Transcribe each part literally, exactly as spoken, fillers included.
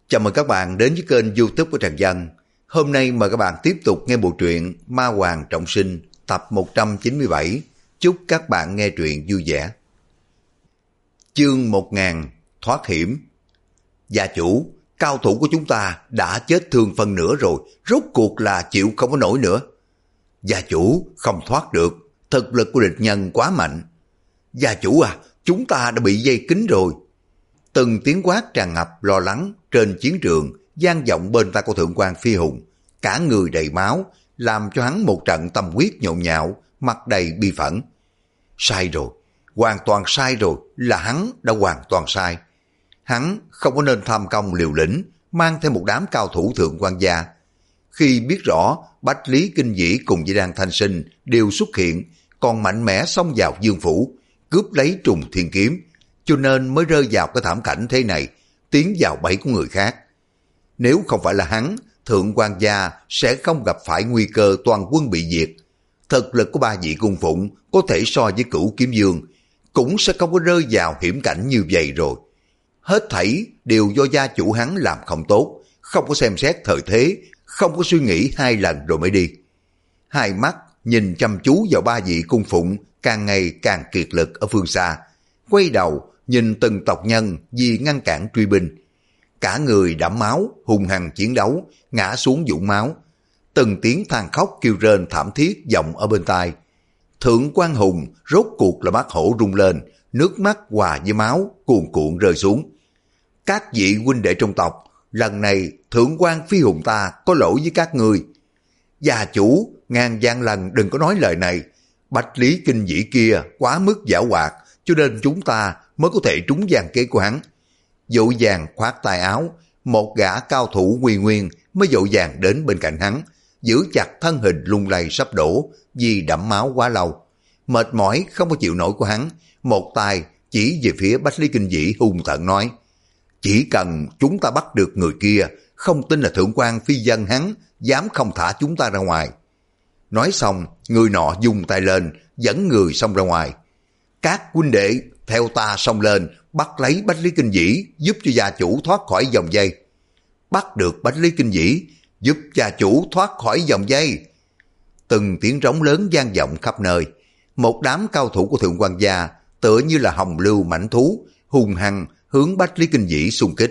Chào mừng các bạn đến với kênh YouTube của Trần Văn. Hôm nay mời các bạn tiếp tục nghe bộ truyện Ma Hoàng Trọng Sinh tập một trăm chín mươi bảy. Chúc các bạn nghe truyện vui vẻ. Chương một nghìn Thoát hiểm. Gia chủ, cao thủ của chúng ta đã chết thương phân nửa rồi, rốt cuộc là chịu không có nổi nữa. Gia chủ, không thoát được, thực lực của địch nhân quá mạnh. Gia chủ à, chúng ta đã bị dây kín rồi. Từng tiếng quát tràn ngập lo lắng trên chiến trường vang vọng bên tai của Thượng quan Phi Hùng, cả người đầy máu, làm cho hắn một trận tâm huyết nhộn nhạo, mặt đầy bi phẫn. Sai rồi, hoàn toàn sai rồi, là hắn đã hoàn toàn sai. Hắn không có nên tham công liều lĩnh, mang theo một đám cao thủ Thượng quan gia. Khi biết rõ Bách Lý Kinh Vĩ cùng với Đan Thanh Sinh đều xuất hiện, còn mạnh mẽ xông vào Dương phủ, cướp lấy Trùng Thiên Kiếm, cho nên mới rơi vào cái thảm cảnh thế này, tiến vào bẫy của người khác. Nếu không phải là hắn, Thượng quan gia sẽ không gặp phải nguy cơ toàn quân bị diệt. Thực lực của ba vị cung phụng có thể so với Cửu Kiếm Dương, cũng sẽ không có rơi vào hiểm cảnh như vậy rồi. Hết thảy đều do gia chủ hắn làm không tốt, không có xem xét thời thế, không có suy nghĩ hai lần rồi mới đi. Hai mắt nhìn chăm chú vào ba vị cung phụng càng ngày càng kiệt lực ở phương xa, quay đầu nhìn từng tộc nhân vì ngăn cản truy binh. Cả người đẫm máu, hung hăng chiến đấu, ngã xuống vũng máu. Từng tiếng than khóc kêu rên thảm thiết vọng ở bên tai. Thượng quan Hùng rốt cuộc là mắt hổ rung lên, nước mắt hòa với máu cuồn cuộn rơi xuống. Các vị huynh đệ trong tộc, lần này Thượng quan Phi Hùng ta có lỗi với các người. Gia chủ, ngàn vạn lần đừng có nói lời này. Bách Lý Kinh Vĩ kia quá mức giảo hoạt, cho nên chúng ta mới có thể trúng gian kế của hắn. Vội vàng khoát tay áo, một gã cao thủ Quy Nguyên mới vội vàng đến bên cạnh hắn, giữ chặt thân hình lung lay sắp đổ vì đẫm máu quá lâu. Mệt mỏi không có chịu nổi của hắn, một tay chỉ về phía Bách Lý Kinh Vĩ hung tợn nói: chỉ cần chúng ta bắt được người kia, không tin là Thượng quan Phi dân hắn dám không thả chúng ta ra ngoài. Nói xong, người nọ dùng tay lên, dẫn người xông ra ngoài. Các huynh đệ theo ta xông lên, bắt lấy Bách Lý Kinh Vĩ, giúp cho gia chủ thoát khỏi vòng dây. Bắt được Bách Lý Kinh Vĩ, giúp gia chủ thoát khỏi vòng dây. Từng tiếng rống lớn vang vọng khắp nơi. Một đám cao thủ của Thượng quan gia tựa như là hồng lưu mãnh thú, hung hăng hướng Bách Lý Kinh Vĩ xung kích.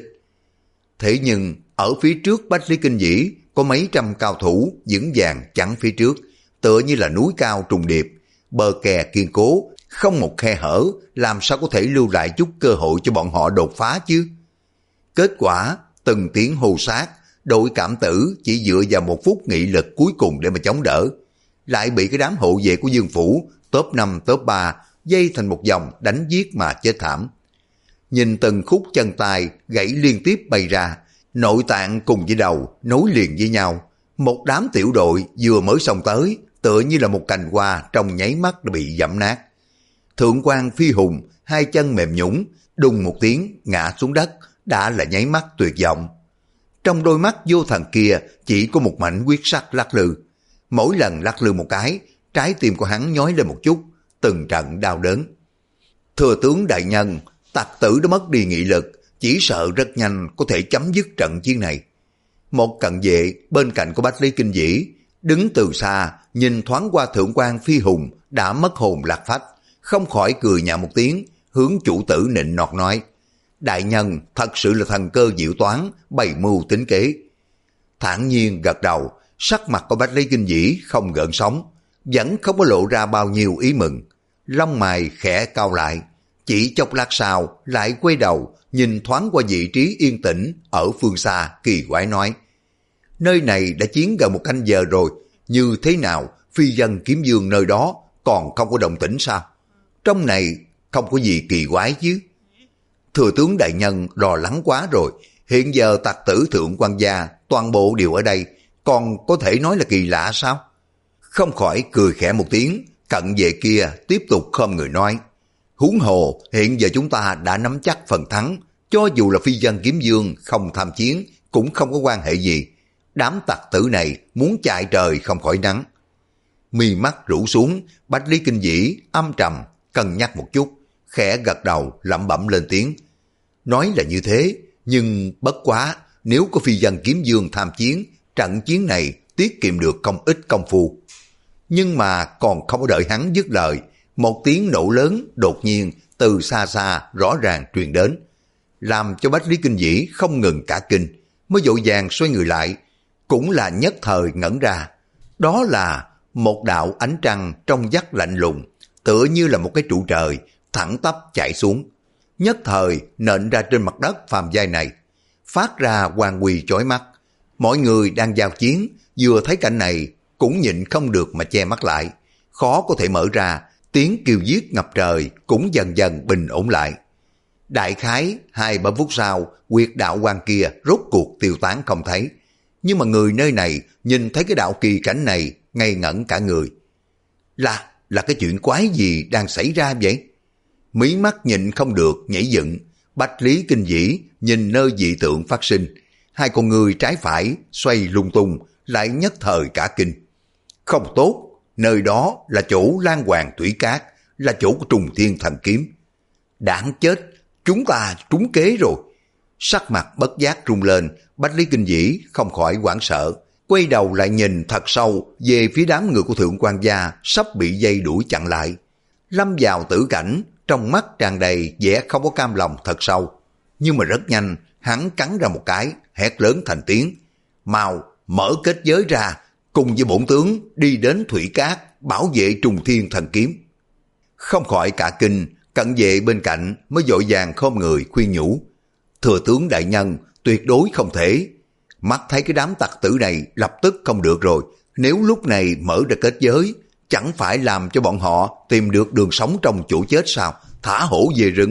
Thế nhưng ở phía trước Bách Lý Kinh Vĩ có mấy trăm cao thủ vững vàng chắn phía trước, tựa như là núi cao trùng điệp, bờ kè kiên cố, không một khe hở, làm sao có thể lưu lại chút cơ hội cho bọn họ đột phá chứ. Kết quả, từng tiếng hô sát, đội cảm tử chỉ dựa vào một phút nghị lực cuối cùng để mà chống đỡ, lại bị cái đám hộ vệ của Dương phủ, top năm, top ba, dây thành một vòng đánh giết mà chết thảm. Nhìn từng khúc chân tay gãy liên tiếp bay ra, nội tạng cùng với đầu nối liền với nhau, một đám tiểu đội vừa mới xông tới, tựa như là một cành hoa trong nháy mắt đã bị dẫm nát. Thượng quan Phi Hùng hai chân mềm nhũn, đùng một tiếng ngã xuống đất, đã là nháy mắt tuyệt vọng. Trong đôi mắt vô thần kia chỉ có một mảnh huyết sắc lắc lư. Mỗi lần lắc lư một cái, trái tim của hắn nhói lên một chút, từng trận đau đớn. Thừa tướng đại nhân, tặc tử đã mất đi nghị lực, chỉ sợ rất nhanh có thể chấm dứt trận chiến này. Một cận vệ bên cạnh của Bách Lý Kinh Vĩ, đứng từ xa nhìn thoáng qua Thượng quan Phi Hùng đã mất hồn lạc phách, không khỏi cười nhạo một tiếng, hướng chủ tử nịnh nọt nói: đại nhân thật sự là thần cơ diệu toán, bày mưu tính kế. Thản nhiên gật đầu, sắc mặt của Bách Lý Kinh Vĩ không gợn sóng, vẫn không có lộ ra bao nhiêu ý mừng. Lông mày khẽ cau lại, chỉ chốc lát sau lại quay đầu nhìn thoáng qua vị trí yên tĩnh ở phương xa, kỳ quái nói: nơi này đã chiến gần một canh giờ rồi, như thế nào phi dân kiếm dương nơi đó còn không có động tĩnh sao? Trong này không có gì kỳ quái chứ. Thừa tướng đại nhân lo lắng quá rồi, hiện giờ tặc tử Thượng quan gia toàn bộ đều ở đây, còn có thể nói là kỳ lạ sao? Không khỏi cười khẽ một tiếng, cận vệ kia tiếp tục khom người nói: huống hồ hiện giờ chúng ta đã nắm chắc phần thắng, cho dù là phi dân kiếm dương không tham chiến cũng không có quan hệ gì. Đám tặc tử này muốn chạy trời không khỏi nắng. Mi mắt rũ xuống, Bách Lý Kinh Vĩ âm trầm cân nhắc một chút, khẽ gật đầu lẩm bẩm lên tiếng. Nói là như thế, nhưng bất quá nếu có phi dân kiếm dương tham chiến, trận chiến này tiết kiệm được không ít công phu. Nhưng mà còn không có đợi hắn dứt lời, một tiếng nổ lớn đột nhiên từ xa xa rõ ràng truyền đến, làm cho Bách Lý Kinh Vĩ không ngừng cả kinh, mới vội vàng xoay người lại, cũng là nhất thời ngẩn ra. Đó là một đạo ánh trăng trong vắt lạnh lùng, tựa như là một cái trụ trời thẳng tắp chảy xuống, nhất thời nện ra trên mặt đất phàm giai này, phát ra quang huy chói mắt. Mọi người đang giao chiến vừa thấy cảnh này cũng nhịn không được mà che mắt lại, khó có thể mở ra. Tiếng kêu giết ngập trời cũng dần dần bình ổn lại. Đại khái hai ba phút sau, huyệt đạo quang kia rốt cuộc tiêu tán không thấy. Nhưng mà người nơi này nhìn thấy cái đạo kỳ cảnh này ngây ngẩn cả người. Là, là cái chuyện quái gì đang xảy ra vậy? Mí mắt nhịn không được nhảy dựng, Bách Lý Kinh Vĩ nhìn nơi dị tượng phát sinh, hai con người trái phải xoay lung tung, lại nhất thời cả kinh. Không tốt, nơi đó là chỗ Lan Hoàng Thủy Cát, là chỗ của Trùng Thiên Thần Kiếm. Đáng chết, chúng ta trúng kế rồi. Sắc mặt bất giác rung lên, Bách Lý Kinh Vĩ không khỏi hoảng sợ, quay đầu lại nhìn thật sâu về phía đám người của Thượng Quan gia sắp bị dây đuổi chặn lại. Lâm vào tử cảnh, trong mắt tràn đầy vẻ không có cam lòng thật sâu. Nhưng mà rất nhanh, hắn cắn ra một cái, hét lớn thành tiếng: mau mở kết giới ra, cùng với bổn tướng đi đến Thủy Cát bảo vệ Trùng Thiên Thần Kiếm. Không khỏi cả kinh, cận vệ bên cạnh mới vội vàng khom người khuyên nhủ: thừa tướng đại nhân, tuyệt đối không thể. Mắt thấy cái đám tặc tử này lập tức không được rồi, nếu lúc này mở ra kết giới, chẳng phải làm cho bọn họ tìm được đường sống trong chỗ chết sao? Thả hổ về rừng.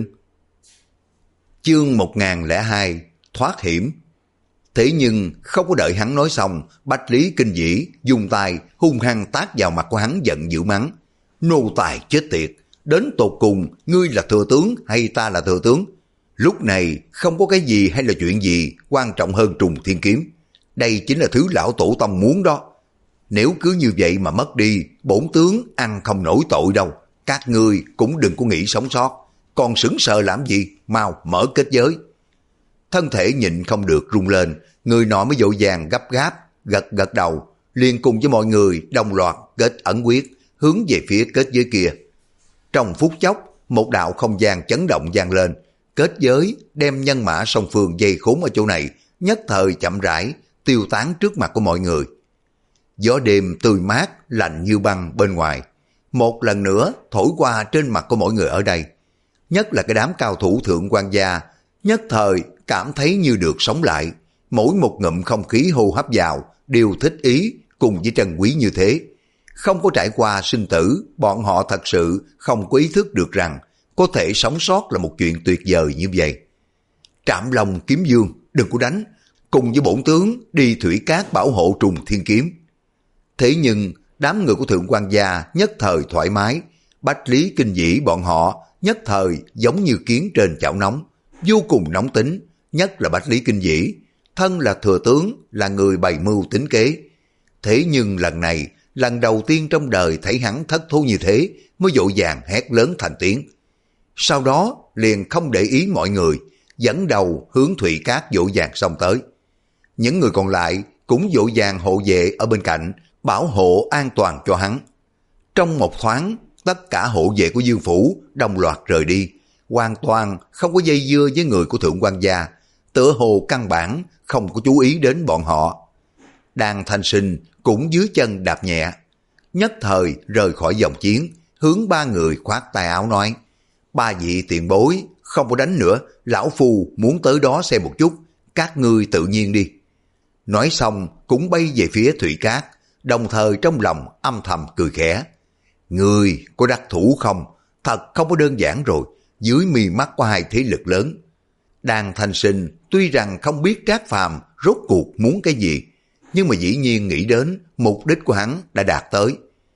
Chương một nghìn lẻ hai, thoát hiểm. Thế nhưng không có đợi hắn nói xong, Bách Lý Kinh Vĩ dùng tay hung hăng tát vào mặt của hắn, giận dữ mắng: nô tài chết tiệt, đến tột cùng ngươi là thừa tướng hay ta là thừa tướng? Lúc này không có cái gì hay là chuyện gì quan trọng hơn Trùng Thiên Kiếm. Đây chính là thứ lão tổ tông muốn đó. Nếu cứ như vậy mà mất đi, bổn tướng ăn không nổi tội đâu. Các ngươi cũng đừng có nghĩ sống sót, còn sững sờ làm gì, mau mở kết giới. Thân thể nhịn không được rung lên, người nọ mới vội vàng gấp gáp gật gật đầu, liền cùng với mọi người đồng loạt kết ẩn quyết, hướng về phía kết giới kia. Trong phút chốc, một đạo không gian chấn động vang lên, kết giới đem nhân mã song phương dây khốn ở chỗ này nhất thời chậm rãi tiêu tán trước mặt của mọi người. Gió đêm tươi mát lạnh như băng bên ngoài một lần nữa thổi qua trên mặt của mọi người ở đây, nhất là cái đám cao thủ Thượng Quan gia nhất thời cảm thấy như được sống lại, mỗi một ngụm không khí hô hấp vào đều thích ý cùng với trân quý như thế. Không có trải qua sinh tử, bọn họ thật sự không có ý thức được rằng có thể sống sót là một chuyện tuyệt vời như vậy. Trảm Long Kiếm Dương, đừng có đánh, cùng với bổn tướng đi Thủy Cát bảo hộ Trùng Thiên Kiếm. Thế nhưng đám người của Thượng Quan gia nhất thời thoải mái, Bách Lý Kinh Vĩ bọn họ nhất thời giống như kiến trên chảo nóng, vô cùng nóng tính, nhất là Bách Lý Kinh Vĩ, thân là thừa tướng, là người bày mưu tính kế. Thế nhưng lần này, lần đầu tiên trong đời thấy hắn thất thố như thế, mới vội vàng hét lớn thành tiếng. Sau đó liền không để ý mọi người, dẫn đầu hướng Thủy Cát vội vàng xông tới. Những người còn lại cũng vội vàng hộ vệ ở bên cạnh, bảo hộ an toàn cho hắn. Trong một thoáng, tất cả hộ vệ của Dương phủ đồng loạt rời đi, hoàn toàn không có dây dưa với người của Thượng Quan gia, tựa hồ căn bản không có chú ý đến bọn họ. Đàn Thanh Sinh cũng dưới chân đạp nhẹ, nhất thời rời khỏi dòng chiến, hướng ba người khoát tay áo nói: ba vị tiền bối, không có đánh nữa, lão phu muốn tới đó xem một chút, các ngươi tự nhiên đi. Nói xong cũng bay về phía Thủy Cát, đồng thời trong lòng âm thầm cười khẽ. Ngươi có đắc thủ không? Thật không có đơn giản rồi, dưới mí mắt có hai thế lực lớn. Đàn Thanh Sinh tuy rằng không biết Trác Phàm rốt cuộc muốn cái gì, nhưng mà dĩ nhiên nghĩ đến mục đích của hắn đã đạt tới.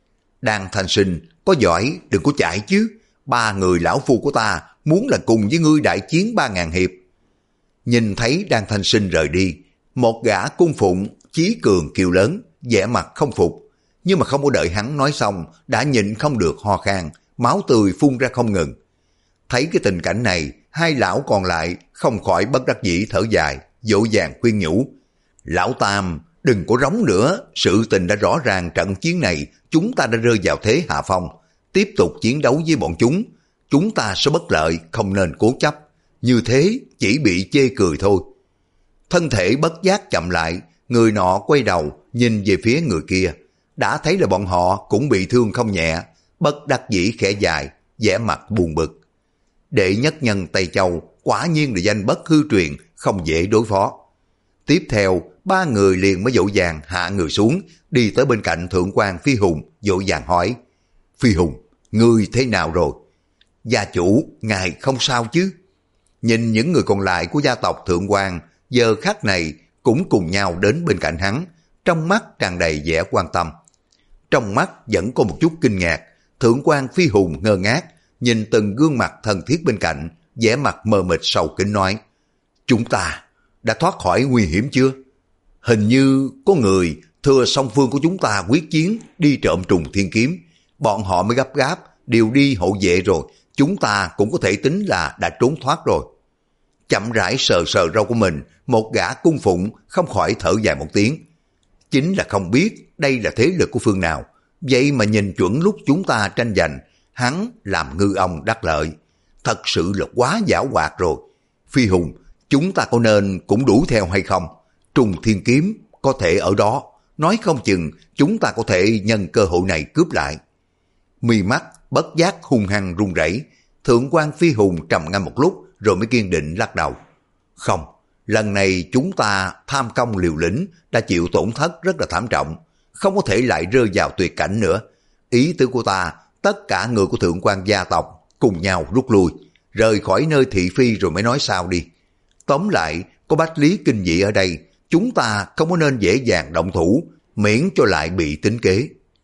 Đàn Thanh Sinh, có giỏi đừng có chạy chứ, ba người lão phu của ta muốn là cùng với ngươi đại chiến ba ngàn hiệp. Nhìn thấy Đàn Thanh Sinh rời đi, một gã cung phụng chí cường kêu lớn, vẻ mặt không phục, nhưng mà không có đợi hắn nói xong đã nhịn không được ho khan, máu tươi phun ra không ngừng. Thấy cái tình cảnh này, hai lão còn lại không khỏi bất đắc dĩ thở dài. dỗ dàng khuyên nhủ. Lão Tam, đừng có rống nữa, sự tình đã rõ ràng, trận chiến này chúng ta đã rơi vào thế hạ phong. Tiếp tục chiến đấu với bọn chúng, chúng ta sẽ bất lợi, không nên cố chấp. Như thế chỉ bị chê cười thôi. Thân thể bất giác chậm lại, người nọ quay đầu nhìn về phía người kia. Đã thấy là bọn họ cũng bị thương không nhẹ, bất đắc dĩ khẽ dài, vẻ mặt buồn bực. Đệ nhất nhân Tây Châu quả nhiên là danh bất hư truyền, không dễ đối phó. Tiếp theo, ba người liền mới dỗ dàng hạ người xuống, đi tới bên cạnh Thượng quan Phi Hùng, dỗ dàng hỏi. Phi Hùng, ngươi thế nào rồi? Gia chủ, ngài không sao chứ? Nhìn những người còn lại của gia tộc Thượng quan, giờ khắc này cũng cùng nhau đến bên cạnh hắn, trong mắt tràn đầy vẻ quan tâm. Trong mắt vẫn có một chút kinh ngạc, Thượng quan Phi Hùng ngơ ngác, nhìn từng gương mặt thân thiết bên cạnh, vẻ mặt mờ mịt sầu kính nói. Chúng ta đã thoát khỏi nguy hiểm chưa? Hình như có người thừa song phương của chúng ta quyết chiến đi trộm trùng thiên kiếm, bọn họ mới gấp gáp, đều đi hộ vệ rồi, chúng ta cũng có thể tính là đã trốn thoát rồi. Chậm rãi sờ sờ râu của mình, một gã cung phụng không khỏi thở dài một tiếng. Chính là không biết đây là thế lực của phương nào, vậy mà nhìn chuẩn lúc chúng ta tranh giành, hắn làm ngư ông đắc lợi. Thật sự là quá giảo hoạt rồi. Phi Hùng, chúng ta có nên cũng đuổi theo hay không? Trùng thiên kiếm có thể ở đó, nói không chừng chúng ta có thể nhân cơ hội này cướp lại. Mi mắt bất giác hung hăng run rẩy. Thượng quan Phi Hùng trầm ngâm một lúc rồi mới kiên định lắc đầu. Không, lần này chúng ta tham công liều lĩnh, đã chịu tổn thất rất là thảm trọng, không có thể lại rơi vào tuyệt cảnh nữa. Ý tứ của ta, tất cả người của Thượng quan gia tộc cùng nhau rút lui, rời khỏi nơi thị phi rồi mới nói sao đi. Tóm lại, có Bách Lý Kinh Dị ở đây, chúng ta không có nên dễ dàng động thủ, miễn cho lại bị tính kế.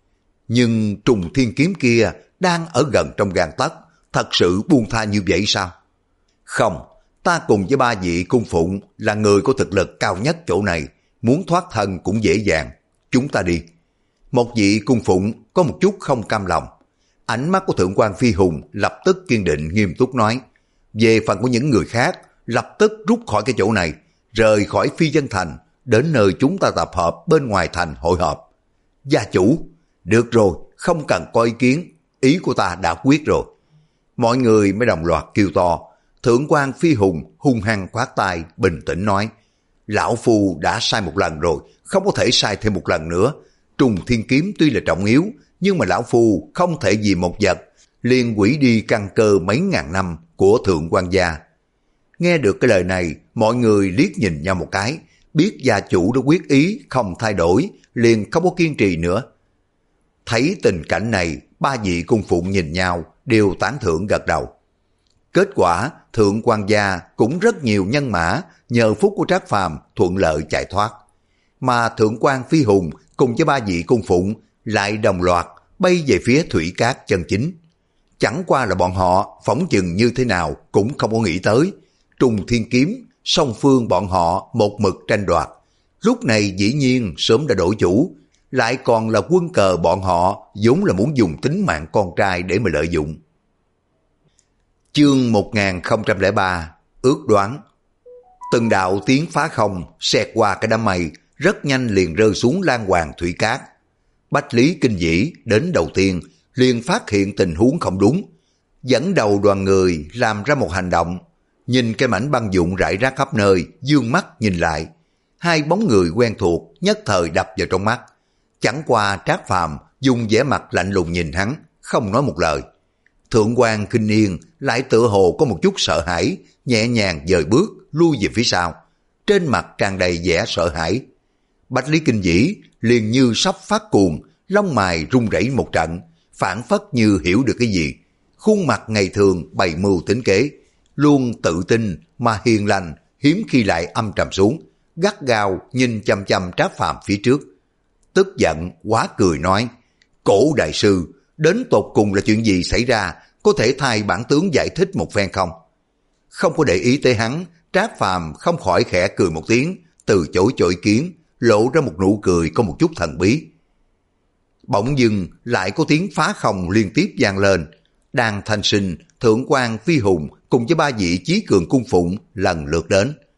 Nhưng trùng thiên kiếm kia đang ở gần trong gang tấc, thật sự buông tha như vậy sao? Không, ta cùng với ba vị cung phụng là người có thực lực cao nhất chỗ này, muốn thoát thân cũng dễ dàng, chúng ta đi. Một vị cung phụng có một chút không cam lòng. Ánh mắt của Thượng quan Phi Hùng lập tức kiên định nghiêm túc nói. Về phần của những người khác, lập tức rút khỏi cái chỗ này, rời khỏi Phi Dân Thành, đến nơi chúng ta tập hợp bên ngoài thành hội họp. Gia chủ, được rồi, không cần có ý kiến, ý của ta đã quyết rồi. Mọi người mới đồng loạt kêu to. Thượng quan Phi Hùng hung hăng khoát tay, bình tĩnh nói. Lão Phu đã sai một lần rồi, không có thể sai thêm một lần nữa. Trùng thiên kiếm tuy là trọng yếu, nhưng mà Lão Phu không thể vì một vật liền hủy đi căn cơ mấy ngàn năm của Thượng quan gia. Nghe được cái lời này, mọi người liếc nhìn nhau một cái, biết gia chủ đã quyết ý không thay đổi, liền không có kiên trì nữa. Thấy tình cảnh này, ba vị cung phụng nhìn nhau, đều tán thưởng gật đầu. Kết quả, Thượng quan gia cũng rất nhiều nhân mã, nhờ phúc của Trác Phàm thuận lợi chạy thoát. Mà Thượng quan Phi Hùng cùng với ba vị cung phụng lại đồng loạt bay về phía thủy cát chân chính. Chẳng qua là bọn họ phỏng chừng như thế nào cũng không có nghĩ tới. Trùng thiên kiếm, song phương bọn họ một mực tranh đoạt. Lúc này dĩ nhiên sớm đã đổi chủ, lại còn là quân cờ bọn họ vốn là muốn dùng tính mạng con trai để mà lợi dụng. Chương một nghìn không trăm lẻ ba, ước đoán. Từng đạo tiếng phá không xẹt qua cái đám mây, rất nhanh liền rơi xuống lan hoàng thủy cát. Bách Lý Kinh Dĩ đến đầu tiên liền phát hiện tình huống không đúng, dẫn đầu đoàn người làm ra một hành động. Nhìn cái mảnh băng vụn rải rác khắp nơi, dương mắt nhìn lại, hai bóng người quen thuộc nhất thời đập vào trong mắt. Chẳng qua Trác Phàm dùng vẻ mặt lạnh lùng nhìn hắn, không nói một lời. Thượng quan Kinh Yên lại tựa hồ có một chút sợ hãi, nhẹ nhàng dời bước lui về phía sau, trên mặt tràn đầy vẻ sợ hãi. Bách Lý Kinh Dĩ liền như sắp phát cuồng, lông mày run rẩy một trận, phảng phất như hiểu được cái gì. Khuôn mặt ngày thường bày mưu tính kế, luôn tự tin mà hiền lành, hiếm khi lại âm trầm xuống, gắt gao nhìn chăm chăm Trác Phàm phía trước. Tức giận quá cười nói, Cổ đại sư, đến tột cùng là chuyện gì xảy ra, có thể thay bản tướng giải thích một phen không? Không có để ý tới hắn, Trác Phàm không khỏi khẽ cười một tiếng, từ chối cho ý kiến, lộ ra một nụ cười có một chút thần bí. Bỗng dưng lại có tiếng phá không liên tiếp vang lên. Đàn Thanh Sinh, Thượng quan Phi Hùng cùng với ba vị chí cường cung phụng lần lượt đến.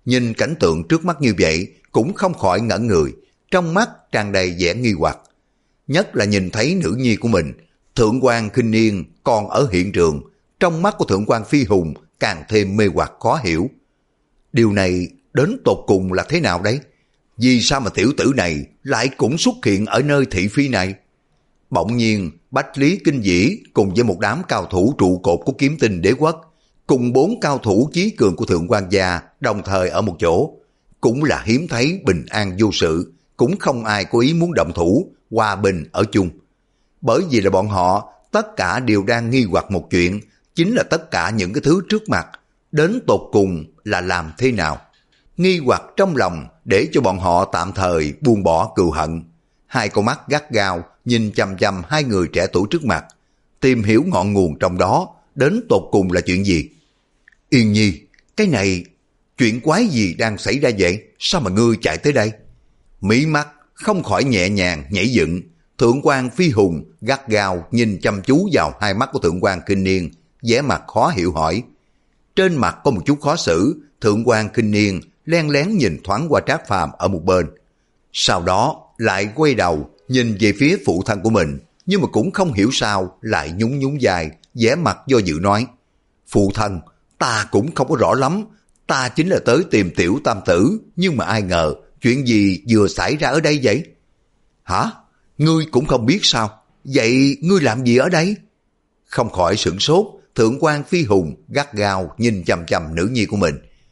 nhìn cảnh tượng trước mắt như vậy cũng không khỏi ngẩn người, trong mắt tràn đầy vẻ nghi hoặc. Nhất là nhìn thấy nữ nhi của mình, Thượng quan Khinh Niên còn ở hiện trường, trong mắt của Thượng quan Phi Hùng càng thêm mê hoặc khó hiểu. Điều này đến tột cùng là thế nào đấy? Vì sao mà tiểu tử này lại cũng xuất hiện ở nơi thị phi này? Bỗng nhiên, Bách Lý Kinh Dĩ cùng với một đám cao thủ trụ cột của Kiếm Tinh Đế Quốc, cùng bốn cao thủ chí cường của Thượng quan gia đồng thời ở một chỗ, cũng là hiếm thấy bình an vô sự, cũng không ai có ý muốn động thủ, hòa bình ở chung. Bởi vì là bọn họ tất cả đều đang nghi hoặc một chuyện, chính là tất cả những cái thứ trước mặt đến tột cùng là làm thế nào. Nghi hoặc trong lòng để cho bọn họ tạm thời buông bỏ cừu hận. Hai con mắt gắt gao nhìn chằm chằm hai người trẻ tuổi trước mặt, tìm hiểu ngọn nguồn trong đó đến tột cùng là chuyện gì. Yên Nhi, cái này chuyện quái gì đang xảy ra vậy? Sao mà ngươi chạy tới đây? Mí mắt không khỏi nhẹ nhàng nhảy dựng. Thượng quan Phi Hùng gắt gao nhìn chăm chú vào hai mắt của Thượng quan Khinh Niên, vẻ mặt khó hiểu hỏi. Trên mặt có một chút khó xử, Thượng quan Khinh Niên len lén nhìn thoáng qua Trác Phàm ở một bên. Sau đó lại quay đầu nhìn về phía phụ thân của mình, nhưng mà cũng không hiểu sao lại nhún nhún vai, vẻ mặt do dự nói. Phụ thân, ta cũng không có rõ lắm, ta chính là tới tìm tiểu tam tử, nhưng mà ai ngờ chuyện gì vừa xảy ra ở đây vậy? Hả? Ngươi cũng không biết sao? Vậy ngươi làm gì ở đây? Không khỏi sửng sốt, Thượng quan Phi Hùng gắt gao nhìn chằm chằm nữ nhi của mình.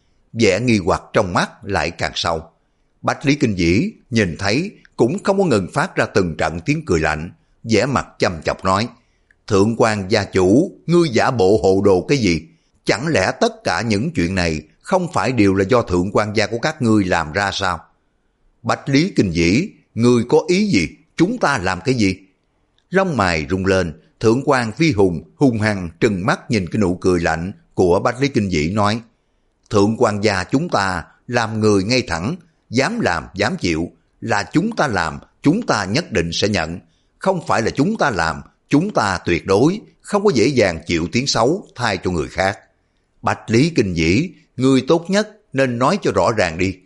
Vẻ nghi hoặc trong mắt lại càng sâu. Bách Lý Kinh Dĩ nhìn thấy cũng không có ngừng phát ra từng trận tiếng cười lạnh, vẻ mặt chăm chọc nói. Thượng quan gia chủ, ngươi giả bộ hồ đồ cái gì? Chẳng lẽ tất cả những chuyện này không phải đều là do thượng quan gia của các ngươi làm ra sao? Bách Lý Kinh Dĩ, ngươi có ý gì? Chúng ta làm cái gì? Lông mày rung lên, Thượng quan Phi Hùng hung hăng trừng mắt nhìn cái nụ cười lạnh của Bách Lý Kinh Dĩ nói. Thượng quan gia chúng ta làm người ngay thẳng, dám làm dám chịu, là chúng ta làm, chúng ta nhất định sẽ nhận. Không phải là chúng ta làm, chúng ta tuyệt đối không có dễ dàng chịu tiếng xấu thay cho người khác. Bách Lý Kinh Dĩ, người tốt nhất nên nói cho rõ ràng đi.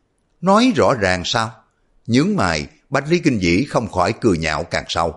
Nói rõ ràng sao? Nhướng mày, Bách Lý Kinh Dĩ không khỏi cười nhạo càng sâu.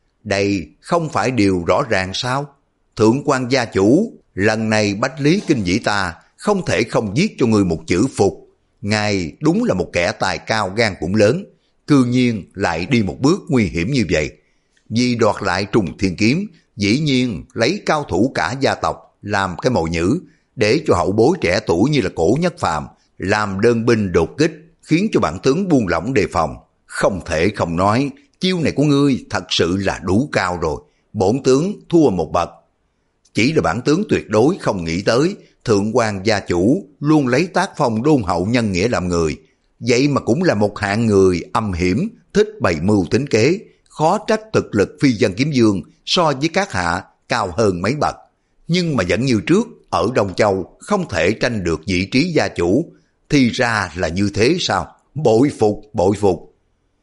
Đây không phải điều rõ ràng sao? Thượng quan gia chủ, lần này Bách Lý Kinh Dĩ ta không thể không viết cho người một chữ phục. Ngài đúng là một kẻ tài cao gan cũng lớn, cư nhiên lại đi một bước nguy hiểm như vậy. Vì đoạt lại Trùng Thiên Kiếm, dĩ nhiên lấy cao thủ cả gia tộc làm cái mồi nhữ, để cho hậu bối trẻ tuổi như là Cổ Nhất Phàm làm đơn binh đột kích, khiến cho bản tướng buông lỏng đề phòng. Không thể không nói, chiêu này của ngươi thật sự là đủ cao rồi, bổn tướng thua một bậc. Chỉ là bản tướng tuyệt đối không nghĩ tới, thượng quan gia chủ luôn lấy tác phong đôn hậu nhân nghĩa làm người, vậy mà cũng là một hạng người âm hiểm, thích bày mưu tính kế, khó trách thực lực phi dân kiếm dương so với các hạ cao hơn mấy bậc. Nhưng mà vẫn như trước, ở Đông Châu không thể tranh được vị trí gia chủ, thì ra là như thế sao? Bội phục, bội phục.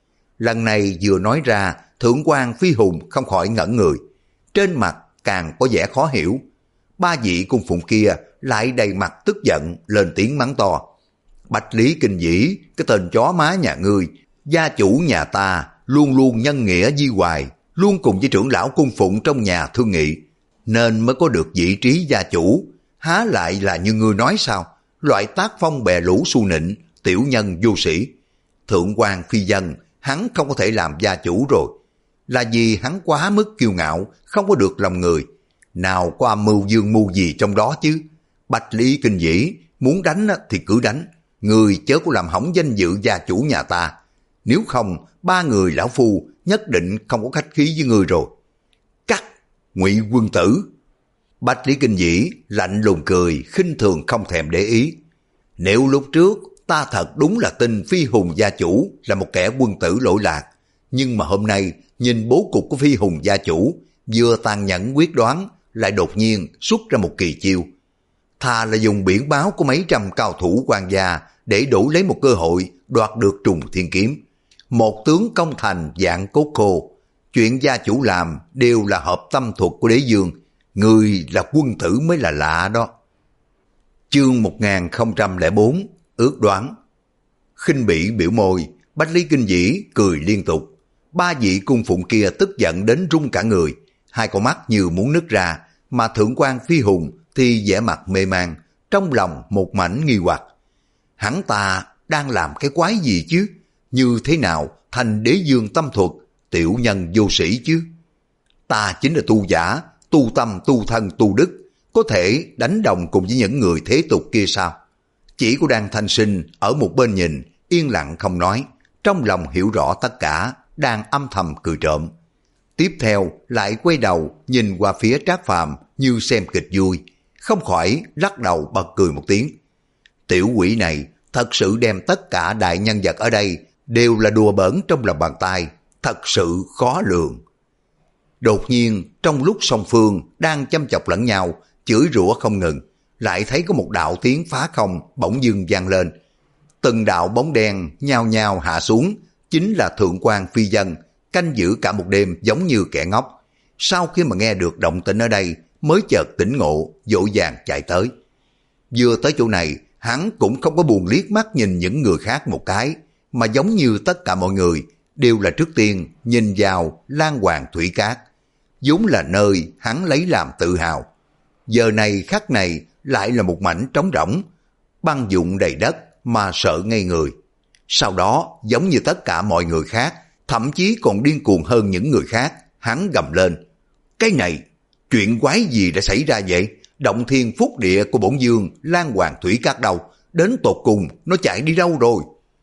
Lần này vừa nói ra, Thượng quan Phi Hùng không khỏi ngẩn người, trên mặt càng có vẻ khó hiểu. Ba vị cung phụng kia lại đầy mặt tức giận lên tiếng mắng to. Bách Lý Kinh Dĩ, cái tên chó má nhà ngươi, gia chủ nhà ta luôn luôn nhân nghĩa di hoài, luôn cùng với trưởng lão cung phụng trong nhà thương nghị, nên mới có được vị trí gia chủ. Há lại là như ngươi nói sao? Loại tác phong bè lũ xu nịnh, tiểu nhân vô sĩ. Thượng quan phi dân, hắn không có thể làm gia chủ rồi, là vì hắn quá mức kiêu ngạo, không có được lòng người. Nào có âm mưu dương mưu gì trong đó chứ? Bách Lý Kinh Dĩ, muốn đánh thì cứ đánh, người chớ có làm hỏng danh dự gia chủ nhà ta. Nếu không, ba người lão phu nhất định không có khách khí với người rồi. Cắt, Ngụy quân tử. Bách Lý Kinh Dĩ lạnh lùng cười, khinh thường không thèm để ý. Nếu lúc trước ta thật đúng là tin Phi Hùng gia chủ là một kẻ quân tử lỗi lạc, nhưng mà hôm nay nhìn bố cục của Phi Hùng gia chủ, vừa tàn nhẫn quyết đoán, lại đột nhiên xuất ra một kỳ chiêu. Thà là dùng biển báo của mấy trăm cao thủ quan gia để đổi lấy một cơ hội đoạt được Trùng Thiên Kiếm. Một tướng công thành dạng cốt khô, chuyện gia chủ làm đều là hợp tâm thuật của đế dương, người là quân tử mới là lạ đó. Chương một nghìn không trăm lẻ bốn, ước đoán. Khinh bỉ biểu môi, Bách Lý Kinh Dĩ cười liên tục. Ba vị cung phụng kia tức giận đến run cả người, hai con mắt như muốn nứt ra, mà Thượng quan Phi Hùng thì vẻ mặt mê man, trong lòng một mảnh nghi hoặc. Hắn ta đang làm cái quái gì chứ? Như thế nào thành đế dương tâm thuật, tiểu nhân vô sĩ chứ? Ta chính là tu giả, tu tâm, tu thân, tu đức, có thể đánh đồng cùng với những người thế tục kia sao? Chỉ của Đan Thanh Sinh ở một bên nhìn, yên lặng không nói, trong lòng hiểu rõ tất cả, đang âm thầm cười trộm. Tiếp theo lại quay đầu nhìn qua phía Trác Phàm như xem kịch vui, không khỏi lắc đầu bật cười một tiếng. Tiểu quỷ này thật sự đem tất cả đại nhân vật ở đây đều là đùa bỡn trong lòng bàn tay, thật sự khó lường. Đột nhiên trong lúc song phương đang châm chọc lẫn nhau, chửi rủa không ngừng, lại thấy có một đạo tiếng phá không bỗng dưng vang lên. Từng đạo bóng đen nhao nhao hạ xuống, chính là Thượng quan Phi Dân, canh giữ cả một đêm giống như kẻ ngốc. Sau khi mà nghe được động tĩnh ở đây, mới chợt tỉnh ngộ, vội vàng chạy tới. Vừa tới chỗ này, hắn cũng không có buồn liếc mắt nhìn những người khác một cái, mà giống như tất cả mọi người đều là trước tiên nhìn vào Lan Hoàng Thủy Cát, vốn là nơi hắn lấy làm tự hào. Giờ này khắc này lại là một mảnh trống rỗng, băng dụng đầy đất mà sợ ngây người. Sau đó giống như tất cả mọi người khác, thậm chí còn điên cuồng hơn những người khác, hắn gầm lên. Cái này, chuyện quái gì đã xảy ra vậy? Động thiên phúc địa của bổn dương Lan Hoàng Thủy Cát đâu? Đến tột cùng nó chạy đi đâu rồi?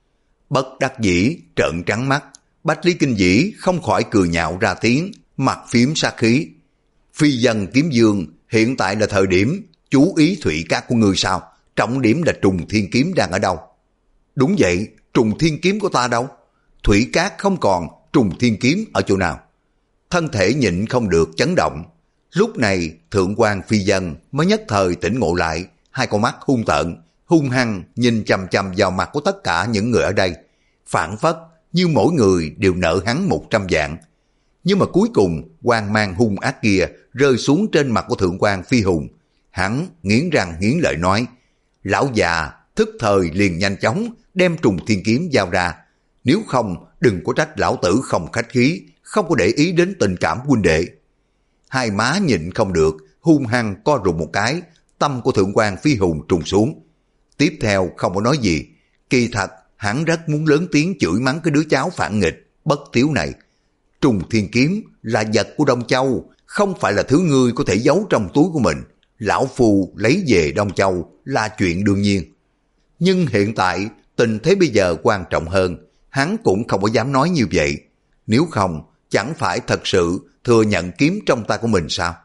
Bất đắc dĩ trợn trắng mắt, Bách Lý Kinh Dĩ không khỏi cười nhạo ra tiếng, mặt phím sát khí. Phi Dân Kiếm Dương, hiện tại là thời điểm chú ý Thủy Cát của ngươi sao? Trọng điểm là Trùng Thiên Kiếm đang ở đâu? Đúng vậy, Trùng Thiên Kiếm của ta đâu? Thủy Cát không còn, Trùng Thiên Kiếm ở chỗ nào? Thân thể nhịn không được chấn động. Lúc này Thượng quan Phi Dân mới nhất thời tỉnh ngộ lại, hai con mắt hung tợn, hung hăng nhìn chằm chằm vào mặt của tất cả những người ở đây, phản phất như mỗi người đều nợ hắn một trăm vạn. Nhưng mà cuối cùng quang mang hung ác kia rơi xuống trên mặt của Thượng quan Phi Hùng. Hắn nghiến răng nghiến lợi nói, lão già thức thời liền nhanh chóng đem Trùng Thiên Kiếm giao ra, nếu không đừng có trách lão tử không khách khí, không có để ý đến tình cảm huynh đệ. Hai má nhịn không được, hung hăng co rụt một cái, tâm của Thượng quan Phi Hùng trùng xuống. Tiếp theo không có nói gì, kỳ thật hắn rất muốn lớn tiếng chửi mắng cái đứa cháu phản nghịch, bất tiếu này. Trùng Thiên Kiếm là vật của Đông Châu, không phải là thứ ngươi có thể giấu trong túi của mình. Lão Phu lấy về Đông Châu là chuyện đương nhiên. Nhưng hiện tại tình thế bây giờ quan trọng hơn, hắn cũng không có dám nói như vậy. Nếu không, chẳng phải thật sự thừa nhận kiếm trong tay của mình sao?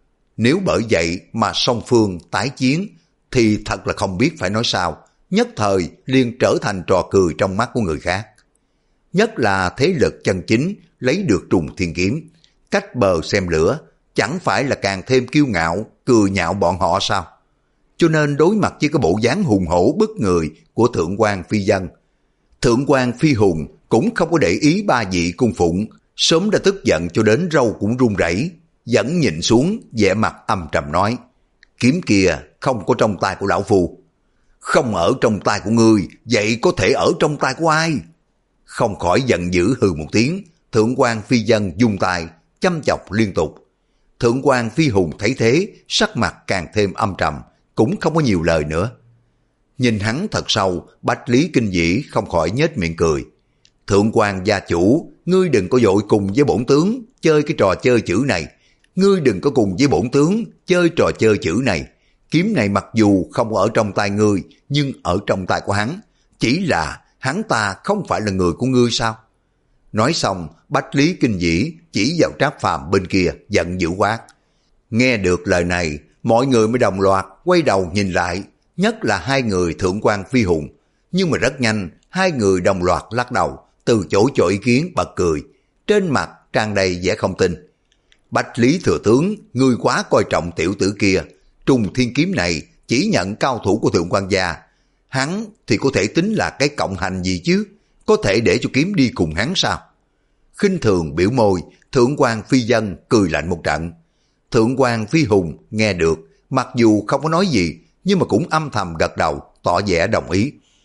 Nếu bởi vậy mà song phương tái chiến, thì thật là không biết phải nói sao, nhất thời liền trở thành trò cười trong mắt của người khác. Nhất là thế lực chân chính lấy được Trùng Thiên Kiếm, cách bờ xem lửa, chẳng phải là càng thêm kiêu ngạo, cười nhạo bọn họ sao? Cho nên đối mặt với cái bộ dáng hùng hổ bức người của Thượng quan Phi Dân, Thượng quan Phi Hùng cũng không có để ý ba vị cung phụng, sớm đã tức giận cho đến râu cũng run rẩy, vẫn nhìn xuống, vẻ mặt âm trầm nói, kiếm kia không có trong tay của lão Phu. Không ở trong tay của ngươi, vậy có thể ở trong tay của ai? Không khỏi giận dữ hừ một tiếng, Thượng quan Phi Dân dùng tay chăm chọc liên tục. Thượng quan Phi Hùng thấy thế, sắc mặt càng thêm âm trầm, cũng không có nhiều lời nữa. Nhìn hắn thật sâu, Bách Lý Kinh Dĩ không khỏi nhếch miệng cười. Thượng quan gia chủ, ngươi đừng có vội cùng với bổn tướng chơi cái trò chơi chữ này. Ngươi đừng có cùng với bổn tướng chơi trò chơi chữ này. Kiếm này mặc dù không ở trong tay ngươi, nhưng ở trong tay của hắn. Chỉ là hắn ta không phải là người của ngươi sao? Nói xong, Bách Lý Kinh Dĩ chỉ vào Trác Phàm bên kia, giận dữ quát. Nghe được lời này, mọi người mới đồng loạt quay đầu nhìn lại, nhất là hai người Thượng quan Phi Hùng. Nhưng mà rất nhanh, hai người đồng loạt lắc đầu, từ chối cho ý kiến bật cười, trên mặt tràn đầy vẻ không tin. Bách Lý thừa tướng, ngươi quá coi trọng tiểu tử kia. Trùng Thiên Kiếm này chỉ nhận cao thủ của Thượng quan gia. Hắn thì có thể tính là cái cộng hành gì chứ? Có thể để cho kiếm đi cùng hắn sao? Khinh thường biểu môi, Thượng quan Phi Dân cười lạnh một trận. Thượng quan Phi Hùng nghe được, mặc dù không có nói gì, nhưng mà cũng âm thầm gật đầu, tỏ vẻ đồng ý.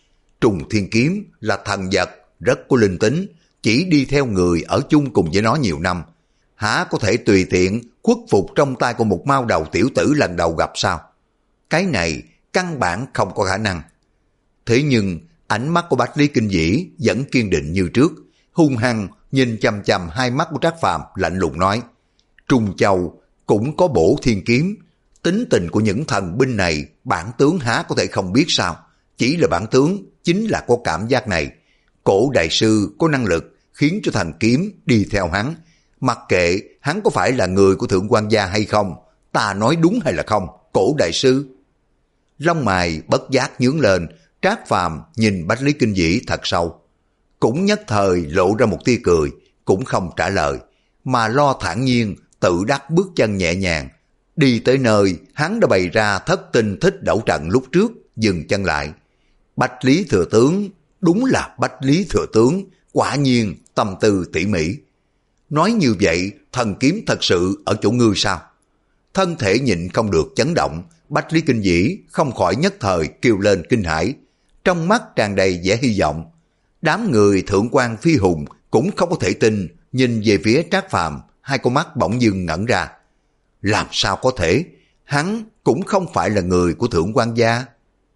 Trùng Thiên Kiếm là thần vật rất có linh tính, chỉ đi theo người ở chung cùng với nó nhiều năm, há có thể tùy tiện khuất phục trong tay của một mao đầu tiểu tử lần đầu gặp sao? Cái này căn bản không có khả năng. Thế nhưng ánh mắt của Bách Lý Kinh Vĩ vẫn kiên định như trước, hung hăng nhìn chằm chằm hai mắt của Trác Phàm, lạnh lùng nói: Trung Châu cũng có bổ thiên kiếm, tính tình của những thần binh này bản tướng há có thể không biết sao? Chỉ là bản tướng chính là có cảm giác này. Cổ đại sư có năng lực khiến cho thần kiếm đi theo hắn, mặc kệ hắn có phải là người của Thượng Quan gia hay không, ta nói đúng hay là không, Cổ đại sư? Lông mày bất giác nhướng lên, Trác Phàm nhìn Bách Lý Kinh Vĩ thật sâu, cũng nhất thời lộ ra một tia cười, cũng không trả lời, mà lo thản nhiên tự đắc bước chân nhẹ nhàng, đi tới nơi hắn đã bày ra thất tinh thích đẩu trận lúc trước, dừng chân lại. Bách Lý thừa tướng, đúng là Bách Lý thừa tướng, quả nhiên tâm tư tỉ mỉ. Nói như vậy, thần kiếm thật sự ở chỗ ngươi sao? Thân thể nhịn không được chấn động, Bách Lý Kinh Vĩ không khỏi nhất thời kêu lên kinh hãi, trong mắt tràn đầy vẻ hy vọng. Đám người Thượng quan Phi Hùng cũng không có thể tin, nhìn về phía Trác Phàm, hai con mắt bỗng dưng ngẩn ra. Làm sao có thể? Hắn cũng không phải là người của Thượng quan gia.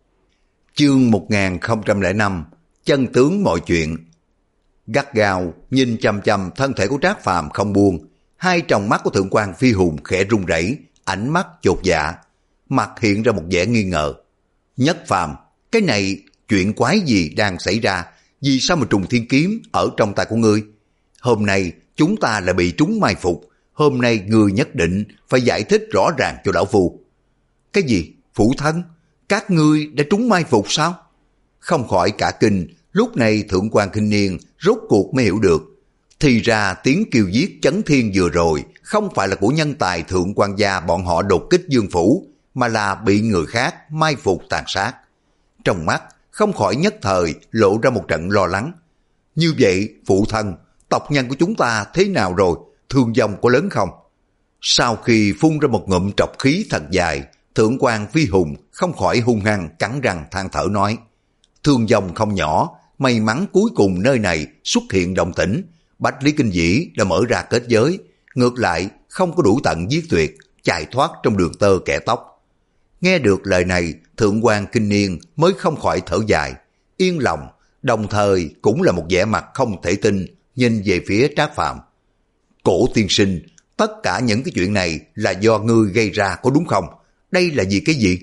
Chương một nghìn không trăm lẻ năm, chân tướng mọi chuyện. Gắt gao nhìn chằm chằm thân thể của Trác Phàm không buông, hai tròng mắt của Thượng quan Phi Hùng khẽ run rẩy, ánh mắt chột dạ, mặt hiện ra một vẻ nghi ngờ. Nhất Phàm, cái này chuyện quái gì đang xảy ra? Vì sao mà Trùng Thiên Kiếm ở trong tay của ngươi? Hôm nay chúng ta lại bị trúng mai phục, hôm nay ngươi nhất định phải giải thích rõ ràng cho lão phu. Cái gì? Phụ thân? Các ngươi đã trúng mai phục sao? Không khỏi cả kinh, lúc này Thượng quan Kinh Niên rốt cuộc mới hiểu được. Thì ra tiếng kêu giết chấn thiên vừa rồi không phải là của nhân tài Thượng quan gia bọn họ đột kích Dương Phủ, mà là bị người khác mai phục tàn sát. Trong mắt không khỏi nhất thời lộ ra một trận lo lắng. Như vậy, phụ thân, tộc nhân của chúng ta thế nào rồi? Thương vong có lớn không? Sau khi phun ra một ngụm trọc khí thật dài, Thượng quan Phi Hùng không khỏi hung hăng cắn răng than thở nói: thương vong không nhỏ, may mắn cuối cùng nơi này xuất hiện động tĩnh, Bách Lý Kinh Vĩ đã mở ra kết giới, ngược lại không có đủ tận giết tuyệt, chạy thoát trong đường tơ kẻ tóc. Nghe được lời này, Thượng quan Kinh Niên mới không khỏi thở dài, yên lòng, đồng thời cũng là một vẻ mặt không thể tin, nhìn về phía Trác Phàm. Cổ tiên sinh, tất cả những cái chuyện này là do ngươi gây ra có đúng không? Đây là vì cái gì?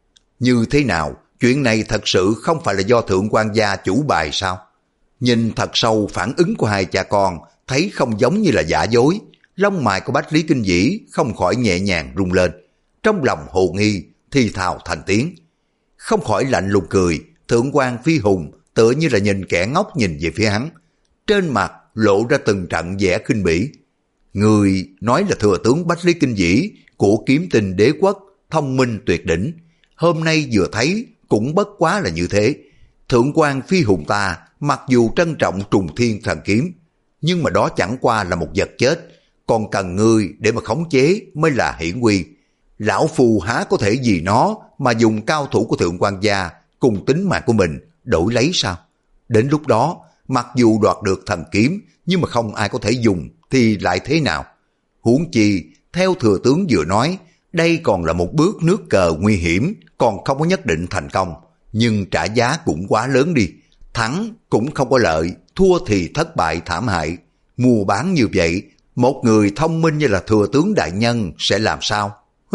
Như thế nào? Chuyện này thật sự không phải là do Thượng quan gia chủ bài sao? Nhìn thật sâu phản ứng của hai cha con, thấy không giống như là giả dối, lông mày của Bách Lý Kinh Vĩ không khỏi nhẹ nhàng rung lên, trong lòng hồ nghi thì thào thành tiếng. Không khỏi lạnh lùng cười, Thượng quan Phi Hùng tựa như là nhìn kẻ ngốc nhìn về phía hắn, trên mặt lộ ra từng trận vẻ khinh bỉ. Người nói là thừa tướng Bách Lý Kinh Vĩ của Kiếm Tinh Đế quốc, thông minh tuyệt đỉnh, hôm nay vừa thấy cũng bất quá là như thế. Thượng quan Phi Hùng ta mặc dù trân trọng Trùng Thiên Thần Kiếm, nhưng mà đó chẳng qua là một vật chết, còn cần ngươi để mà khống chế mới là hiển quy. Lão phù há có thể vì nó mà dùng cao thủ của Thượng quan gia cùng tính mạng của mình đổi lấy sao? Đến lúc đó, mặc dù đoạt được thần kiếm, nhưng mà không ai có thể dùng thì lại thế nào? Huống chi, theo thừa tướng vừa nói, đây còn là một bước nước cờ nguy hiểm, còn không có nhất định thành công, nhưng trả giá cũng quá lớn đi. Thắng cũng không có lợi, thua thì thất bại thảm hại. Mua bán như vậy, một người thông minh như là thừa tướng đại nhân sẽ làm sao?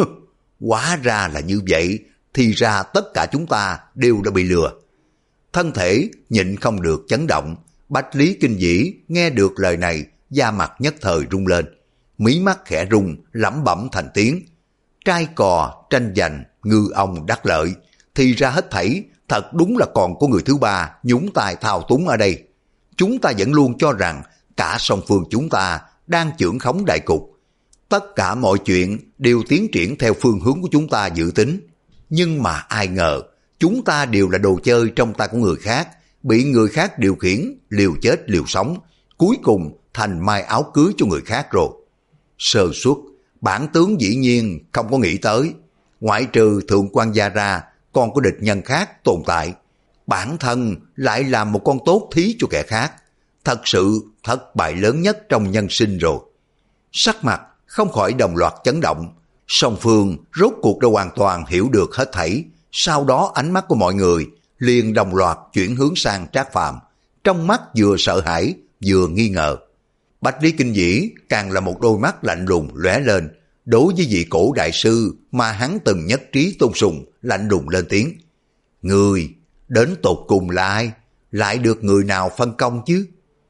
Hóa ra là như vậy, thì ra tất cả chúng ta đều đã bị lừa. Thân thể nhịn không được chấn động, Bách Lý Kinh Vĩ nghe được lời này, da mặt nhất thời rung lên, mí mắt khẽ rung, lẩm bẩm thành tiếng. Trai cò, tranh giành, ngư ông đắc lợi, thì ra hết thảy, thật đúng là còn có người thứ ba nhúng tay thao túng ở đây. Chúng ta vẫn luôn cho rằng cả song phương chúng ta đang chưởng khống đại cục. Tất cả mọi chuyện đều tiến triển theo phương hướng của chúng ta dự tính. Nhưng mà ai ngờ, chúng ta đều là đồ chơi trong tay của người khác, bị người khác điều khiển, liều chết liều sống, cuối cùng thành mai áo cưới cho người khác rồi. Sơ suất, bản tướng dĩ nhiên không có nghĩ tới, ngoại trừ Thượng quan gia ra, còn có địch nhân khác tồn tại. bản thân lại làm một con tốt thí cho kẻ khác. Thật sự thất bại lớn nhất trong nhân sinh rồi. Sắc mặt không khỏi đồng loạt chấn động. Song phương rốt cuộc đã hoàn toàn hiểu được hết thảy. Sau đó ánh mắt của mọi người liền đồng loạt chuyển hướng sang Trác Phàm, trong mắt vừa sợ hãi vừa nghi ngờ. Bách Lý Kinh Vĩ càng là một đôi mắt lạnh lùng lóe lên. Đối với vị cổ đại sư mà hắn từng nhất trí tôn sùng, lạnh lùng lên tiếng: Người đến tột cùng là ai? Lại được người nào phân công chứ?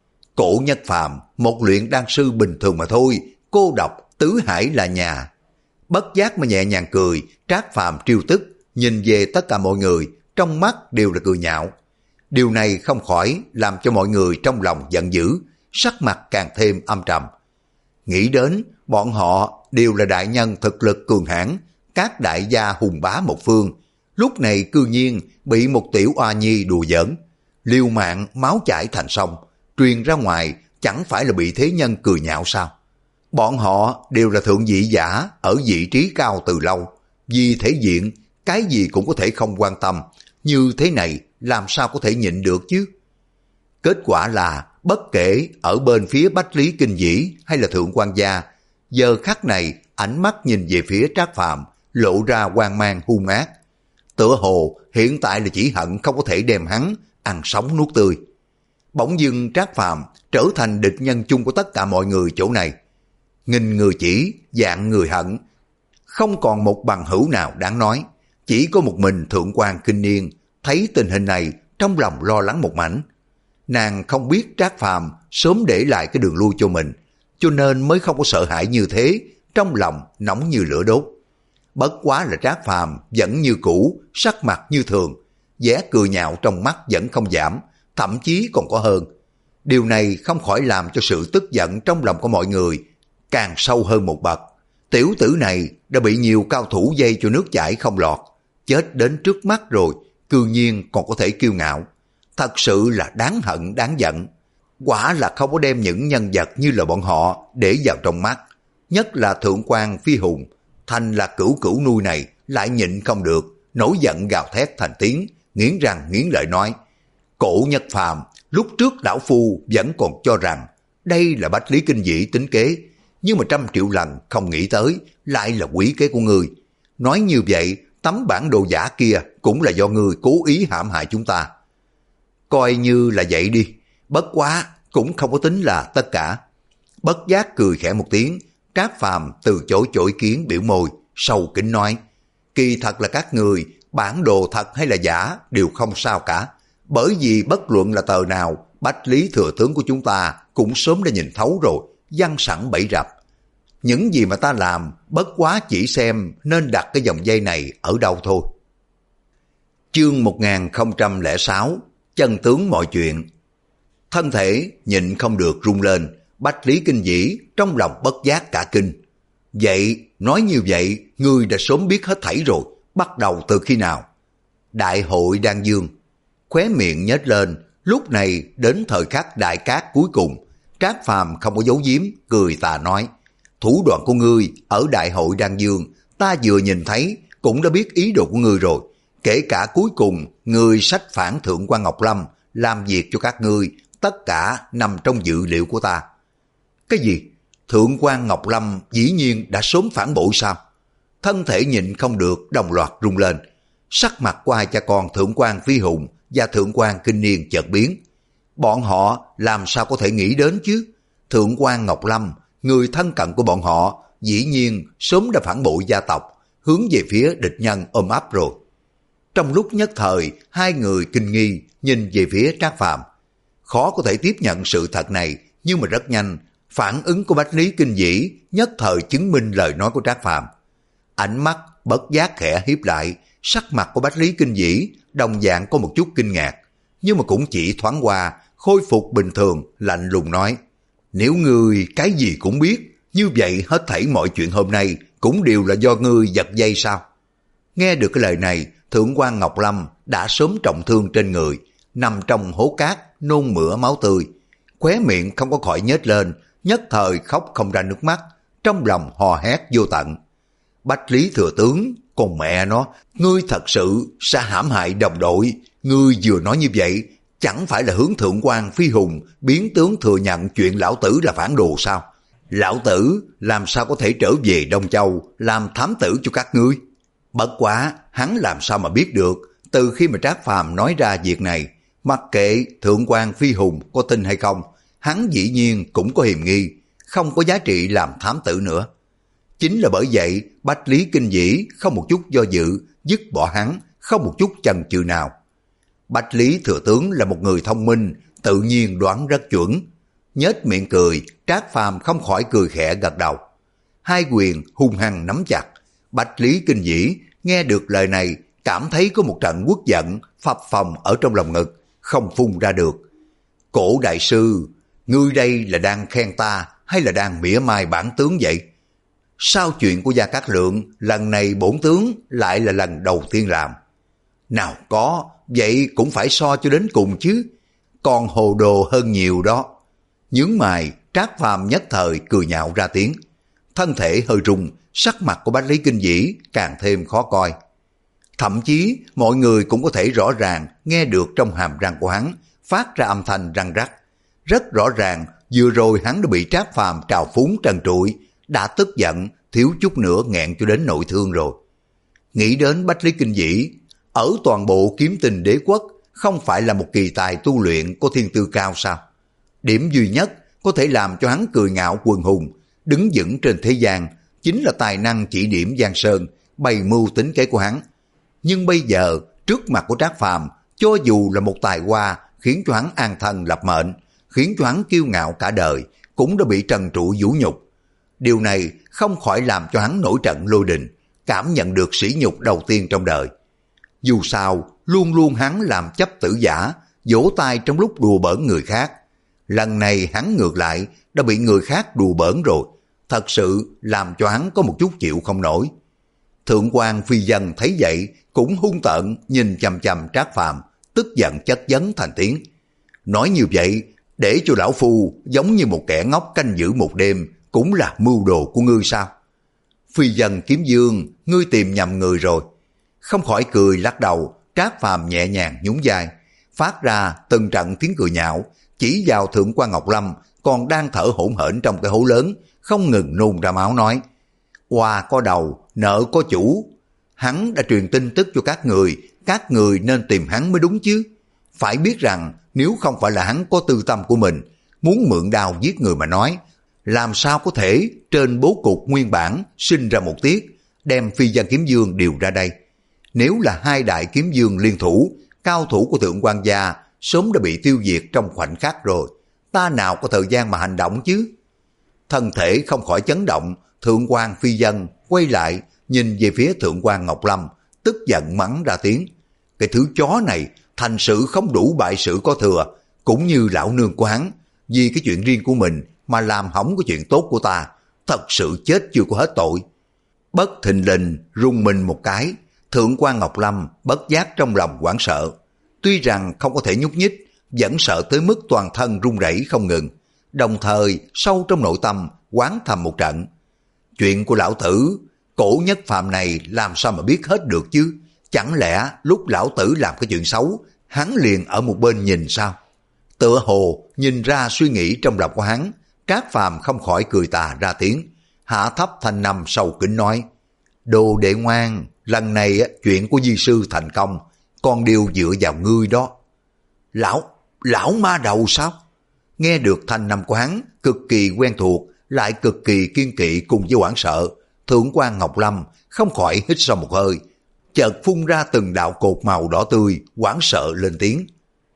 Cổ Nhất Phàm, một luyện đan sư bình thường mà thôi, cô độc tứ hải là nhà. Bất giác mà nhẹ nhàng cười, Trác Phàm triêu tức, nhìn về tất cả mọi người, trong mắt đều là cười nhạo. Điều này không khỏi làm cho mọi người trong lòng giận dữ, sắc mặt càng thêm âm trầm. Nghĩ đến bọn họ đều là đại nhân thực lực cường hãn, các đại gia hùng bá một phương, lúc này cư nhiên bị một tiểu oa nhi đùa giỡn, liều mạng máu chảy thành sông, truyền ra ngoài chẳng phải là bị thế nhân cười nhạo sao? Bọn họ đều là thượng vị giả ở vị trí cao từ lâu, vì thể diện cái gì cũng có thể không quan tâm, như thế này làm sao có thể nhịn được chứ? Kết quả là bất kể ở bên phía Bách Lý Kinh Vĩ hay là Thượng Quan Gia, giờ khắc này ánh mắt nhìn về phía Trác Phàm lộ ra hoang mang hung ác. Tựa hồ hiện tại là chỉ hận không có thể đem hắn ăn sống nuốt tươi. Bỗng dưng Trác Phàm trở thành địch nhân chung của tất cả mọi người chỗ này. Nghìn người chỉ, vạn người hận. Không còn một bằng hữu nào đáng nói. Chỉ có một mình Thượng Quan Kinh Niên thấy tình hình này trong lòng lo lắng một mảnh. Nàng không biết Trác Phàm sớm để lại cái đường lui cho mình, cho nên mới không có sợ hãi như thế, trong lòng nóng như lửa đốt. Bất quá là Trác Phàm vẫn như cũ, sắc mặt như thường, vẻ cười nhạo trong mắt vẫn không giảm, thậm chí còn có hơn. Điều này không khỏi làm cho sự tức giận trong lòng của mọi người càng sâu hơn một bậc. Tiểu tử này đã bị nhiều cao thủ dây cho nước chảy không lọt, chết đến trước mắt rồi, cư nhiên còn có thể kiêu ngạo. Thật sự là đáng hận đáng giận. Quả là không có đem những nhân vật như là bọn họ để vào trong mắt. Nhất là Thượng Quan Phi Hùng, thành là cửu cửu nuôi này lại nhịn không được, nổi giận gào thét thành tiếng, nghiến răng nghiến lợi nói: Cổ Nhất Phàm, lúc trước lão phu vẫn còn cho rằng đây là Bách Lý Kinh Vĩ tính kế, nhưng mà trăm triệu lần không nghĩ tới lại là quỷ kế của ngươi. Nói như vậy, tấm bản đồ giả kia cũng là do ngươi cố ý hãm hại chúng ta. Coi như là vậy đi, bất quá cũng không có tính là tất cả. Bất giác cười khẽ một tiếng, Trác Phàm từ chối chối kiến biểu môi, sâu kính nói: Kỳ thật là các người, bản đồ thật hay là giả đều không sao cả, bởi vì bất luận là tờ nào, Bách Lý thừa tướng của chúng ta cũng sớm đã nhìn thấu rồi, văng sẵn bẫy rập. Những gì mà ta làm bất quá chỉ xem nên đặt cái dòng dây này ở đâu thôi. Chương một nghìn không trăm lẻ sáu, chân tướng mọi chuyện. Thân thể nhịn không được rung lên, Bách Lý Kinh Vĩ trong lòng bất giác cả kinh. Vậy, nói như vậy, ngươi đã sớm biết hết thảy rồi, bắt đầu từ khi nào? Đại hội Đan Dương. Khóe miệng nhếch lên, lúc này đến thời khắc đại cát cuối cùng, Trác Phàm không có giấu giếm, cười tà nói: Thủ đoạn của ngươi ở Đại hội Đan Dương, ta vừa nhìn thấy cũng đã biết ý đồ của ngươi rồi. Kể cả cuối cùng, ngươi sách phản Thượng Quan Ngọc Lâm, làm việc cho các ngươi, tất cả nằm trong dự liệu của ta. Cái gì? Thượng Quan Ngọc Lâm dĩ nhiên đã sớm phản bội sao? Thân thể nhịn không được đồng loạt rung lên. Sắc mặt của hai cha con Thượng Quan Phi Hùng và Thượng Quan Kinh Niên chợt biến. Bọn họ làm sao có thể nghĩ đến chứ? Thượng Quan Ngọc Lâm, người thân cận của bọn họ, dĩ nhiên sớm đã phản bội gia tộc, hướng về phía địch nhân ôm ấp rồi. Trong lúc nhất thời, hai người kinh nghi nhìn về phía Trác Phàm. Khó có thể tiếp nhận sự thật này, nhưng mà rất nhanh, phản ứng của Bách Lý Kinh Vĩ nhất thời chứng minh lời nói của Trác Phàm. Ánh mắt bất giác khẽ hiếp lại, sắc mặt của Bách Lý Kinh Vĩ đồng dạng có một chút kinh ngạc, nhưng mà cũng chỉ thoáng qua, khôi phục bình thường, lạnh lùng nói: Nếu ngươi cái gì cũng biết, như vậy hết thảy mọi chuyện hôm nay cũng đều là do ngươi giật dây sao? Nghe được cái lời này, Thượng Quan Ngọc Lâm đã sớm trọng thương trên người, nằm trong hố cát nôn mửa máu tươi, khóe miệng không có khỏi nhếch lên, nhất thời khóc không ra nước mắt, trong lòng hò hét vô tận. Bách Lý thừa tướng, con mẹ nó, ngươi thật sự sẽ hãm hại đồng đội, Ngươi vừa nói như vậy, chẳng phải là hướng thượng quan Phi Hùng biến tướng thừa nhận chuyện lão tử là phản đồ sao? Lão tử làm sao có thể trở về Đông Châu làm thám tử cho các ngươi? Bất quá, hắn làm sao mà biết được, từ khi mà Trác Phàm nói ra việc này, mặc kệ thượng quan Phi Hùng có tin hay không, hắn dĩ nhiên cũng có hiềm nghi, không có giá trị làm thám tử nữa. Chính là bởi vậy, Bách Lý Kinh Vĩ không một chút do dự, dứt bỏ hắn, không một chút chần chừ nào. Bách Lý Thừa Tướng là một người thông minh, tự nhiên đoán rất chuẩn. Nhếch miệng cười, Trác Phàm không khỏi cười khẽ gật đầu. Hai quyền hung hăng nắm chặt. Bách Lý Kinh Vĩ nghe được lời này, cảm thấy có một trận uất giận phập phồng ở trong lòng ngực, không phun ra được. Cổ đại sư, ngươi đây là đang khen ta hay là đang mỉa mai bản tướng vậy? Sao chuyện của Gia Cát Lượng lần này bổn tướng lại là lần đầu tiên làm? Nào có, vậy cũng phải so cho đến cùng chứ. Còn hồ đồ hơn nhiều đó. Nhướng mày, Trác Phàm nhất thời cười nhạo ra tiếng. Thân thể hơi rung, sắc mặt của Bách Lý Kinh Vĩ càng thêm khó coi. Thậm chí mọi người cũng có thể rõ ràng nghe được trong hàm răng của hắn phát ra âm thanh răng rắc. Rất rõ ràng vừa rồi hắn đã bị Trác Phàm trào phúng trần trụi, đã tức giận, thiếu chút nữa nghẹn cho đến nội thương rồi. Nghĩ đến Bách Lý Kinh Vĩ, ở toàn bộ Kiếm Tinh Đế quốc không phải là một kỳ tài tu luyện có thiên tư cao sao? Điểm duy nhất có thể làm cho hắn cười ngạo quần hùng, đứng vững trên thế gian, chính là tài năng chỉ điểm Giang Sơn, bày mưu tính kế của hắn. Nhưng bây giờ, trước mặt của Trác Phàm, cho dù là một tài hoa khiến cho hắn an thân lập mệnh, khiến cho hắn kiêu ngạo cả đời, cũng đã bị trần trụi vũ nhục. Điều này không khỏi làm cho hắn nổi trận lôi đình, cảm nhận được sỉ nhục đầu tiên trong đời. Dù sao, luôn luôn hắn làm chấp tử giả, vỗ tay trong lúc đùa bỡn người khác. Lần này hắn ngược lại đã bị người khác đùa bỡn rồi, thật sự làm cho hắn có một chút chịu không nổi. Thượng quan Phi Dân thấy vậy cũng hung tợn nhìn chằm chằm Trác Phàm, tức giận chất vấn thành tiếng. Nói như vậy, để cho lão phu giống như một kẻ ngốc canh giữ một đêm cũng là mưu đồ của ngươi sao? Phi Dân Kiếm Dương, ngươi tìm nhầm người rồi. Không khỏi cười lắc đầu, Trác Phàm nhẹ nhàng nhún vai, phát ra từng trận tiếng cười nhạo, chỉ vào Thượng quan Ngọc Lâm còn đang thở hổn hển trong cái hố lớn, không ngừng nôn ra máu nói: Oa có đầu, nợ có chủ. Hắn đã truyền tin tức cho các người, các người nên tìm hắn mới đúng chứ. Phải biết rằng nếu không phải là hắn có tư tâm của mình, muốn mượn đao giết người mà nói, làm sao có thể trên bố cục nguyên bản sinh ra một tiết, đem Phi Dân Kiếm Dương điều ra đây. Nếu là hai đại kiếm dương liên thủ, cao thủ của Thượng quan gia sớm đã bị tiêu diệt trong khoảnh khắc rồi, ta nào có thời gian mà hành động chứ? Thân thể không khỏi chấn động, Thượng quan Phi Dân quay lại nhìn về phía Thượng quan Ngọc Lâm, tức giận mắng ra tiếng: Cái thứ chó này thành sự không đủ bại sự có thừa, cũng như lão nương của hắn, vì cái chuyện riêng của mình mà làm hỏng cái chuyện tốt của ta, thật sự chết chưa có hết tội. Bất thình lình rung mình một cái, Thượng quan Ngọc Lâm bất giác trong lòng hoảng sợ, tuy rằng không có thể nhúc nhích, vẫn sợ tới mức toàn thân run rẩy không ngừng, đồng thời sâu trong nội tâm oán thầm một trận. Chuyện của lão tử, cổ nhất phàm này làm sao mà biết hết được chứ? Chẳng lẽ lúc lão tử làm cái chuyện xấu, hắn liền ở một bên nhìn sao? Tựa hồ nhìn ra suy nghĩ trong lòng của hắn, Trác Phàm không khỏi cười tà ra tiếng, hạ thấp thanh năm sầu kính nói: Đồ đệ ngoan, lần này chuyện của di sư thành công, còn đều dựa vào ngươi đó. Lão, lão ma đầu sao? Nghe được thanh năm của hắn cực kỳ quen thuộc, lại cực kỳ kiên kỵ cùng với hoảng sợ, Thượng quan Ngọc Lâm không khỏi hít sâu một hơi, chợt phun ra từng đạo cột màu đỏ tươi, hoảng sợ lên tiếng.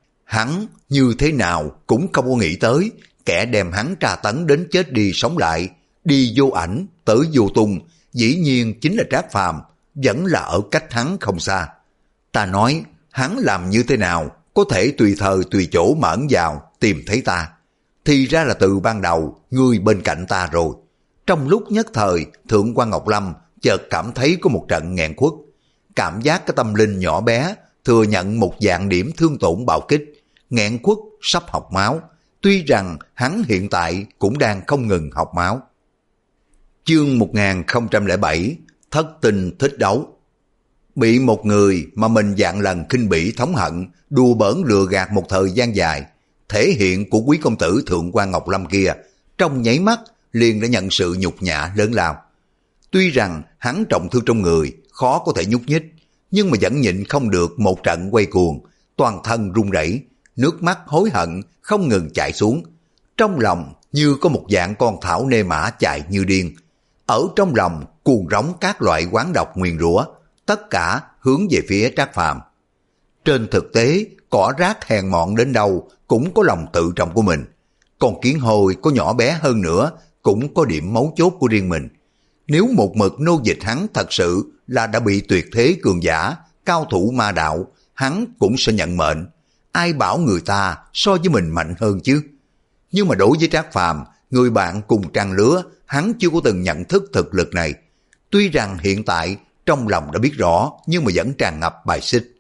Hắn như thế nào cũng không có nghĩ tới, kẻ đem hắn tra tấn đến chết đi sống lại, đi vô ảnh, tới vô tung, dĩ nhiên chính là Trác Phàm, vẫn là ở cách hắn không xa. Ta nói, hắn làm như thế nào có thể tùy thời tùy chỗ mà ẩn vào tìm thấy ta? Thì ra là từ ban đầu ngươi bên cạnh ta rồi. Trong lúc nhất thời, Thượng quan Ngọc Lâm chợt cảm thấy có một trận nghẹn khuất, cảm giác cái tâm linh nhỏ bé thừa nhận một dạng điểm thương tổn bạo kích, nghẹn khuất sắp học máu, tuy rằng hắn hiện tại cũng đang không ngừng học máu. Chương một nghìn không trăm lẻ bảy, Thất tinh thích đấu. Bị một người mà mình vạn lần khinh bỉ thống hận, đùa bỡn lừa gạt một thời gian dài, thể hiện của quý công tử Thượng quan Ngọc Lâm kia, trong nháy mắt liền đã nhận sự nhục nhã lớn lao. Tuy rằng hắn trọng thương trong người, khó có thể nhúc nhích, nhưng mà vẫn nhịn không được một trận quay cuồng, toàn thân run rẩy, nước mắt hối hận không ngừng chảy xuống. Trong lòng như có một dạng con thảo nê mã chạy như điên. Ở trong lòng cuồng rống các loại oán độc nguyền rủa, tất cả hướng về phía Trác Phàm. Trên thực tế, cỏ rác hèn mọn đến đâu cũng có lòng tự trọng của mình. Còn kiến hồi có nhỏ bé hơn nữa cũng có điểm mấu chốt của riêng mình. Nếu một mực nô dịch hắn thật sự là đã bị tuyệt thế cường giả, cao thủ ma đạo, hắn cũng sẽ nhận mệnh. Ai bảo người ta so với mình mạnh hơn chứ? Nhưng mà đối với Trác Phàm, người bạn cùng trang lứa, hắn chưa có từng nhận thức thực lực này. Tuy rằng hiện tại trong lòng đã biết rõ, nhưng mà vẫn tràn ngập bài xích.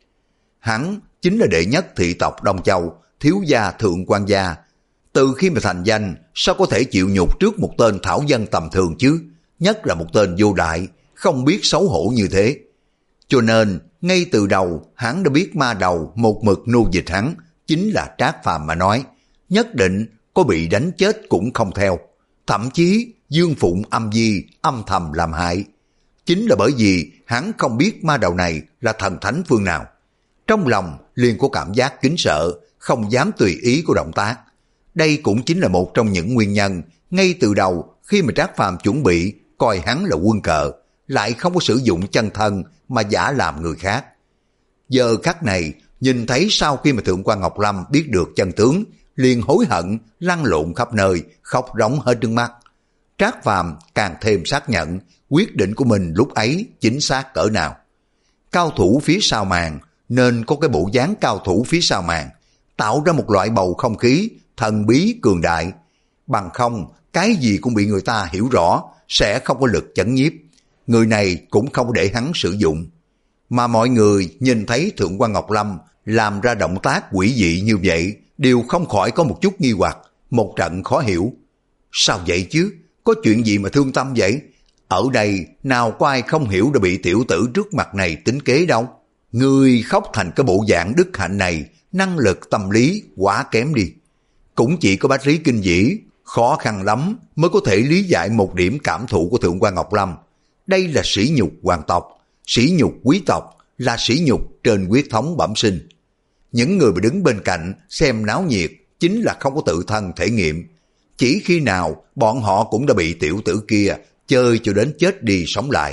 Hắn chính là đệ nhất thị tộc Đông Châu, thiếu gia Thượng quan gia. Từ khi mà thành danh, sao có thể chịu nhục trước một tên thảo dân tầm thường chứ? Nhất là một tên vô đại, không biết xấu hổ như thế. Cho nên, ngay từ đầu, hắn đã biết ma đầu một mực nô dịch hắn, chính là Trác Phàm mà nói, nhất định có bị đánh chết cũng không theo. Thậm chí, Dương Phụng âm di, âm thầm làm hại. Chính là bởi vì hắn không biết ma đầu này là thần thánh phương nào. Trong lòng liền có cảm giác kính sợ, không dám tùy ý của động tác. Đây cũng chính là một trong những nguyên nhân, ngay từ đầu khi mà Trác Phàm chuẩn bị coi hắn là quân cờ, lại không có sử dụng chân thân mà giả làm người khác. Giờ khắc này, nhìn thấy sau khi mà Thượng quan Ngọc Lâm biết được chân tướng, liền hối hận, lăn lộn khắp nơi, khóc rống hết nước mắt. Trác Phàm càng thêm xác nhận quyết định của mình lúc ấy chính xác cỡ nào. Cao thủ phía sau màn, nên có cái bộ dáng cao thủ phía sau màn, tạo ra một loại bầu không khí thần bí cường đại. Bằng không, cái gì cũng bị người ta hiểu rõ, sẽ không có lực chấn nhiếp. Người này cũng không để hắn sử dụng. Mà mọi người nhìn thấy Thượng quan Ngọc Lâm làm ra động tác quỷ dị như vậy, đều không khỏi có một chút nghi hoặc, một trận khó hiểu. Sao vậy chứ? Có chuyện gì mà thương tâm vậy? Ở đây nào có ai không hiểu đã bị tiểu tử trước mặt này tính kế đâu. Ngươi khóc thành cái bộ dạng đức hạnh này, năng lực tâm lý quá kém đi. Cũng chỉ có Bách Lý Kinh Dĩ khó khăn lắm mới có thể lý giải một điểm cảm thụ của Thượng quan Ngọc Lâm. Đây là sỉ nhục hoàng tộc, sỉ nhục quý tộc, là sỉ nhục trên huyết thống bẩm sinh. Những người mà đứng bên cạnh xem náo nhiệt chính là không có tự thân thể nghiệm. Chỉ khi nào bọn họ cũng đã bị tiểu tử kia chơi cho đến chết đi sống lại.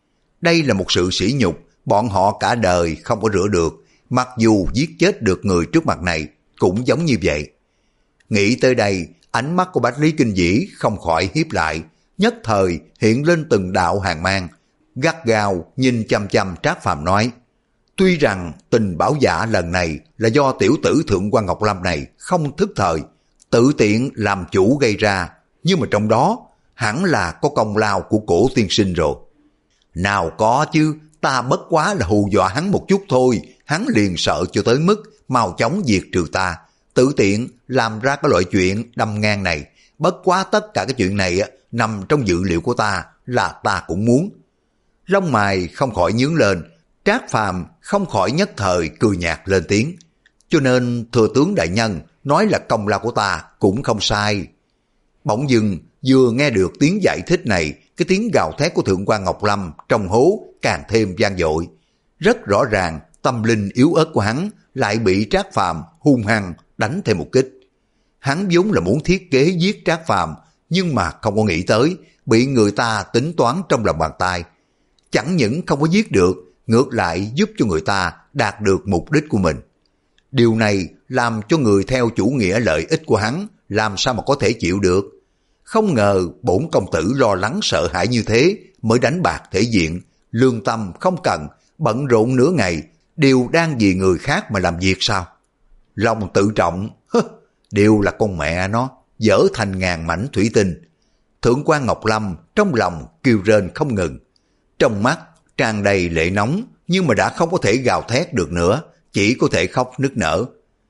Đây là một sự sỉ nhục bọn họ cả đời không có rửa được, mặc dù giết chết được người trước mặt này cũng giống như vậy. Nghĩ tới đây, ánh mắt của Bách Lý Kinh Dĩ không khỏi hiếp lại, nhất thời hiện lên từng đạo hàn mang, gắt gao nhìn chăm chăm Trác Phàm nói: tuy rằng tình bảo giả lần này là do tiểu tử Thượng quan Ngọc Lâm này không thức thời, tự tiện làm chủ gây ra, nhưng mà trong đó hẳn là có công lao của Cổ tiên sinh rồi. Nào có chứ, ta bất quá là hù dọa hắn một chút thôi, hắn liền sợ cho tới mức mau chóng diệt trừ ta, tự tiện làm ra cái loại chuyện đâm ngang này. Bất quá tất cả cái chuyện này nằm trong dự liệu của ta, là ta cũng muốn. Lông mày không khỏi nhướng lên, Trác Phàm không khỏi nhất thời cười nhạt lên tiếng: cho nên thừa tướng đại nhân nói là công lao của ta cũng không sai. Bỗng dưng vừa nghe được tiếng giải thích này, cái tiếng gào thét của Thượng quan Ngọc Lâm trong hố càng thêm vang dội. Rất rõ ràng tâm linh yếu ớt của hắn lại bị Trác Phàm hung hăng đánh thêm một kích. Hắn vốn là muốn thiết kế giết Trác Phàm, nhưng mà không có nghĩ tới bị người ta tính toán trong lòng bàn tay. Chẳng những không có giết được, ngược lại giúp cho người ta đạt được mục đích của mình. Điều này làm cho người theo chủ nghĩa lợi ích của hắn làm sao mà có thể chịu được. Không ngờ bổn công tử lo lắng sợ hãi như thế mới đánh bạc thể diện, lương tâm không cần, bận rộn nửa ngày, đều đang vì người khác mà làm việc sao? Lòng tự trọng, đều là con mẹ nó, dở thành ngàn mảnh thủy tinh. Thượng quan Ngọc Lâm trong lòng kêu rên không ngừng, trong mắt tràn đầy lệ nóng, nhưng mà đã không có thể gào thét được nữa, chỉ có thể khóc nức nở.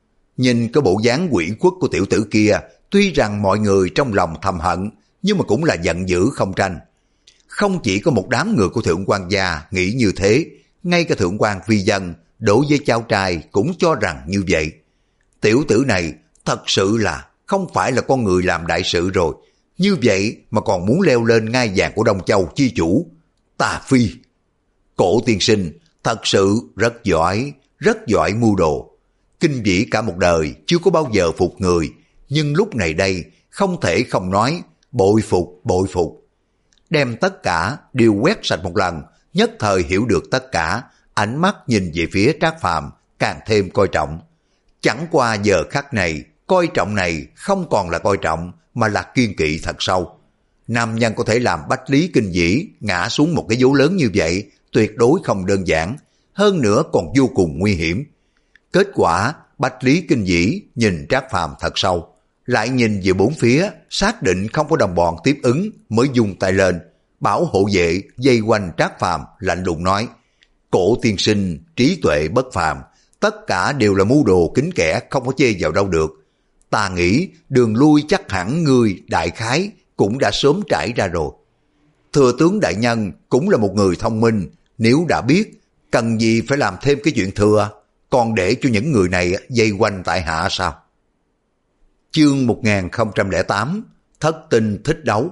Nhìn cái bộ dáng quỷ khuất của tiểu tử kia, tuy rằng mọi người trong lòng thầm hận, nhưng mà cũng là giận dữ không tranh. Không chỉ có một đám người của Thượng quan gia nghĩ như thế, ngay cả thượng quan phi dân đối với cháu trai cũng cho rằng như vậy. Tiểu tử này thật sự là không phải là con người làm đại sự rồi, như vậy mà còn muốn leo lên ngai vàng của Đông Châu chi chủ. Tà phi! Cổ tiên sinh thật sự rất giỏi, rất giỏi mưu đồ. Kinh Vĩ cả một đời chưa có bao giờ phục người, nhưng lúc này đây không thể không nói bội phục, bội phục. Đem tất cả đều quét sạch một lần, nhất thời hiểu được tất cả, ánh mắt nhìn về phía Trác Phàm càng thêm coi trọng. Chẳng qua giờ khắc này, coi trọng này không còn là coi trọng mà là kiên kỵ thật sâu. Nam nhân có thể làm Bách Lý Kinh Vĩ ngã xuống một cái vố lớn như vậy tuyệt đối không đơn giản, hơn nữa còn vô cùng nguy hiểm. Kết quả Bách Lý Kinh Vĩ nhìn Trác Phàm thật sâu, lại nhìn về bốn phía, xác định không có đồng bọn tiếp ứng mới dung tay lên, bảo hộ vệ dây quanh Trác Phàm lạnh lùng nói: Cổ tiên sinh trí tuệ bất phàm, tất cả đều là mưu đồ kín kẽ, không có chê vào đâu được. Ta nghĩ đường lui chắc hẳn ngươi đại khái cũng đã sớm trải ra rồi. Thừa tướng đại nhân cũng là một người thông minh, nếu đã biết, cần gì phải làm thêm cái chuyện thừa, còn để cho những người này dây quanh tại hạ sao? Chương một nghìn không trăm lẻ tám Thất tinh thích đấu.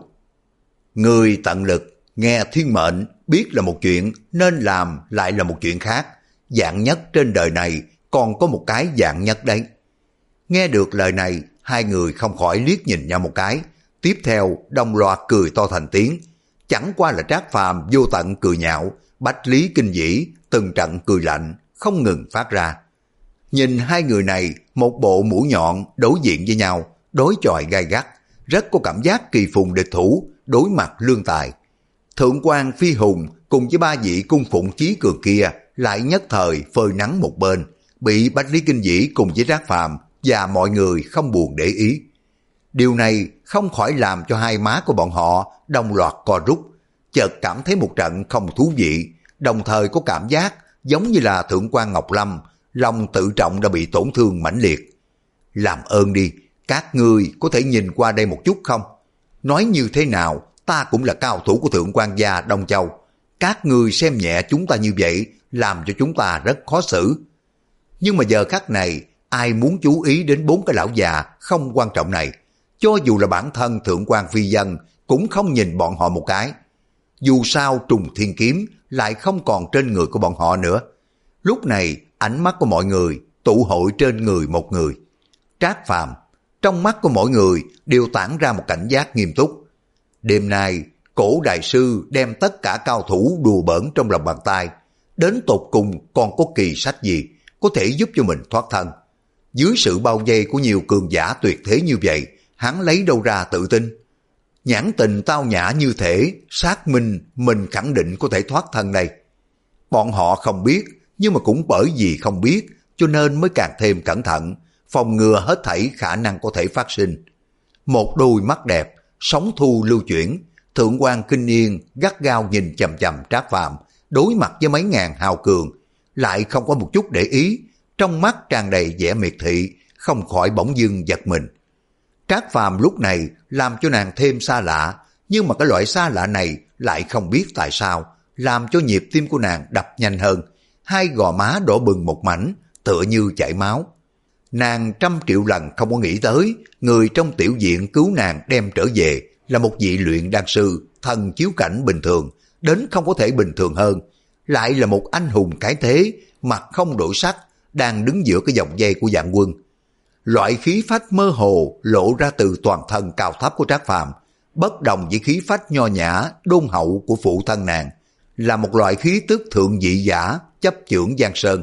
Người tận lực, nghe thiên mệnh, biết là một chuyện, nên làm lại là một chuyện khác. Dạng nhất trên đời này còn có một cái dạng nhất đấy. Nghe được lời này, hai người không khỏi liếc nhìn nhau một cái. Tiếp theo đồng loạt cười to thành tiếng. Chẳng qua là Trác Phàm vô tận cười nhạo, Bách Lý Kinh Vĩ từng trận cười lạnh không ngừng phát ra. Nhìn hai người này một bộ mũi nhọn đối diện với nhau, đối chọi gai gắt, rất có cảm giác kỳ phùng địch thủ, đối mặt lương tài. Thượng quan Phi Hùng cùng với ba vị cung phụng chí cường kia lại nhất thời phơi nắng một bên, bị Bách Lý Kinh Vĩ cùng với Trác Phàm và mọi người không buồn để ý. Điều này không khỏi làm cho hai má của bọn họ đồng loạt co rút, chợt cảm thấy một trận không thú vị, đồng thời có cảm giác giống như là Thượng quan Ngọc Lâm, lòng tự trọng đã bị tổn thương mãnh liệt. Làm ơn đi, các ngươi có thể nhìn qua đây một chút không? Nói như thế nào, ta cũng là cao thủ của Thượng quan gia Đông Châu. Các ngươi xem nhẹ chúng ta như vậy, làm cho chúng ta rất khó xử. Nhưng mà giờ khắc này, ai muốn chú ý đến bốn cái lão già không quan trọng này? Cho dù là bản thân Thượng quan Phi Dân cũng không nhìn bọn họ một cái. Dù sao Trùng Thiên Kiếm lại không còn trên người của bọn họ nữa. Lúc này ánh mắt của mọi người tụ hội trên người một người, Trác Phàm. Trong mắt của mỗi người đều tản ra một cảnh giác nghiêm túc. Đêm nay Cổ đại sư đem tất cả cao thủ đùa bỡn trong lòng bàn tay, đến tột cùng còn có kỳ sách gì có thể giúp cho mình thoát thân? Dưới sự bao vây của nhiều cường giả tuyệt thế như vậy, hắn lấy đâu ra tự tin? Nhãn tình tao nhã như thể xác minh mình khẳng định có thể thoát thân đây. Bọn họ không biết, nhưng mà cũng bởi vì không biết cho nên mới càng thêm cẩn thận, phòng ngừa hết thảy khả năng có thể phát sinh. Một đôi mắt đẹp, sóng thu lưu chuyển, Thượng quan Kinh Yên gắt gao nhìn chằm chằm Trác Phàm, đối mặt với mấy ngàn hào cường, lại không có một chút để ý, trong mắt tràn đầy vẻ miệt thị, không khỏi bỗng dưng giật mình. Trác Phàm lúc này làm cho nàng thêm xa lạ, nhưng mà cái loại xa lạ này lại không biết tại sao, làm cho nhịp tim của nàng đập nhanh hơn, hai gò má đỏ bừng một mảnh, tựa như chảy máu. Nàng trăm triệu lần không có nghĩ tới, người trong tiểu viện cứu nàng đem trở về là một vị luyện đan sư, thần chiếu cảnh bình thường, đến không có thể bình thường hơn, lại là một anh hùng cái thế, mặt không đổi sắc, đang đứng giữa cái vòng dây của vạn quân. Loại khí phách mơ hồ lộ ra từ toàn thân cao thấp của Trác Phàm, bất đồng với khí phách nho nhã, đôn hậu của phụ thân nàng, là một loại khí tức thượng vị giả, chấp chưởng giang sơn.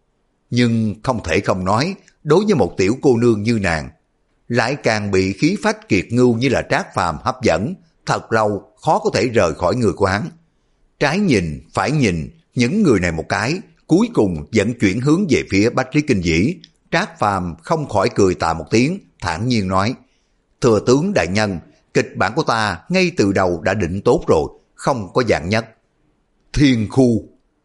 Nhưng không thể không nói, đối với một tiểu cô nương như nàng, lại càng bị khí phách kiệt ngưu như là Trác Phàm hấp dẫn, thật lâu khó có thể rời khỏi người của hắn. Trái nhìn, phải nhìn, những người này một cái, cuối cùng vẫn chuyển hướng về phía Bách Lý Kinh Vĩ. Trác Phàm không khỏi cười tà một tiếng, thản nhiên nói: Thừa tướng đại nhân, kịch bản của ta ngay từ đầu đã định tốt rồi, không có dạng nhất. Thiên khu.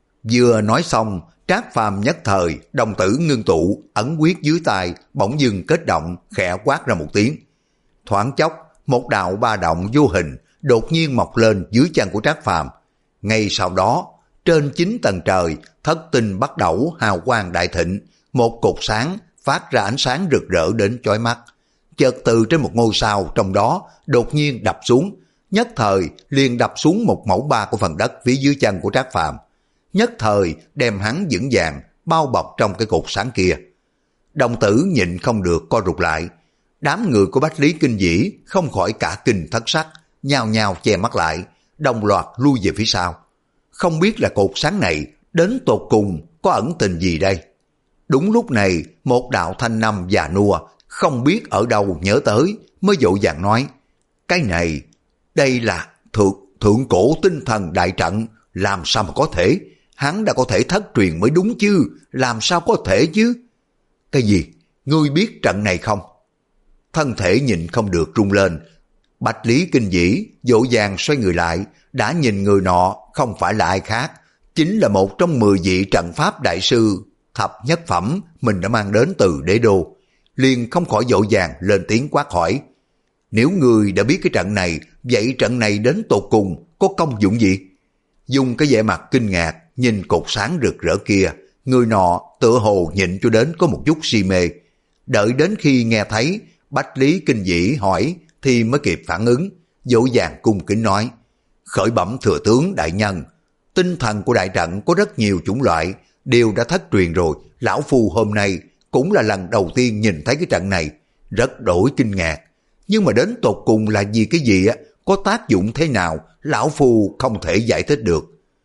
Vừa nói xong, Trác Phàm nhất thời đồng tử ngưng tụ, ấn quyết dưới tay bỗng dưng kết động, khẽ quát ra một tiếng. Thoáng chốc, một đạo ba động vô hình đột nhiên mọc lên dưới chân của Trác Phàm. Ngay sau đó, Trên chín tầng trời, thất tinh bắt đầu hào quang đại thịnh, một cột sáng phát ra ánh sáng rực rỡ đến chói mắt. Chợt từ trên một ngôi sao trong đó đột nhiên đập xuống, nhất thời liền đập xuống một mẫu ba của phần đất phía dưới chân của Trác Phàm, nhất thời đem hắn vững vàng bao bọc trong cái cột sáng kia. Đồng tử nhịn không được co rụt lại, đám người của Bách Lý Kinh Vĩ không khỏi cả kinh thất sắc, nhao nhao che mắt lại, đồng loạt lui về phía sau. Không biết là cột sáng này đến tột cùng có ẩn tình gì đây? Đúng lúc này, một đạo thanh năm già nua không biết ở đâu nhớ tới, mới vội vàng nói: cái này, đây là thượng, thượng cổ tinh thần đại trận, làm sao mà có thể? Hắn đã có thể thất truyền mới đúng chứ, làm sao có thể chứ? Cái gì? Ngươi biết trận này không? Thân thể nhịn không được rung lên. Bách Lý Kinh Vĩ vội vàng xoay người lại, đã nhìn người nọ không phải là ai khác, chính là một trong mười vị trận pháp đại sư thập nhất phẩm mình đã mang đến từ đế đô. Liền không khỏi vội vàng lên tiếng quát hỏi: nếu ngươi đã biết cái trận này, vậy trận này đến tột cùng có công dụng gì? Dùng cái vẻ mặt kinh ngạc nhìn cột sáng rực rỡ kia, người nọ tựa hồ nhịn cho đến có một chút si mê. Đợi đến khi nghe thấy Bách Lý Kinh Vĩ hỏi thì mới kịp phản ứng, vội vàng cung kính nói: khởi bẩm thừa tướng đại nhân, tinh thần của đại trận có rất nhiều chủng loại, đều đã thất truyền rồi. Lão phu hôm nay cũng là lần đầu tiên nhìn thấy cái trận này, rất đổi kinh ngạc. Nhưng mà đến tột cùng là vì cái gì á, có tác dụng thế nào, lão phu không thể giải thích được.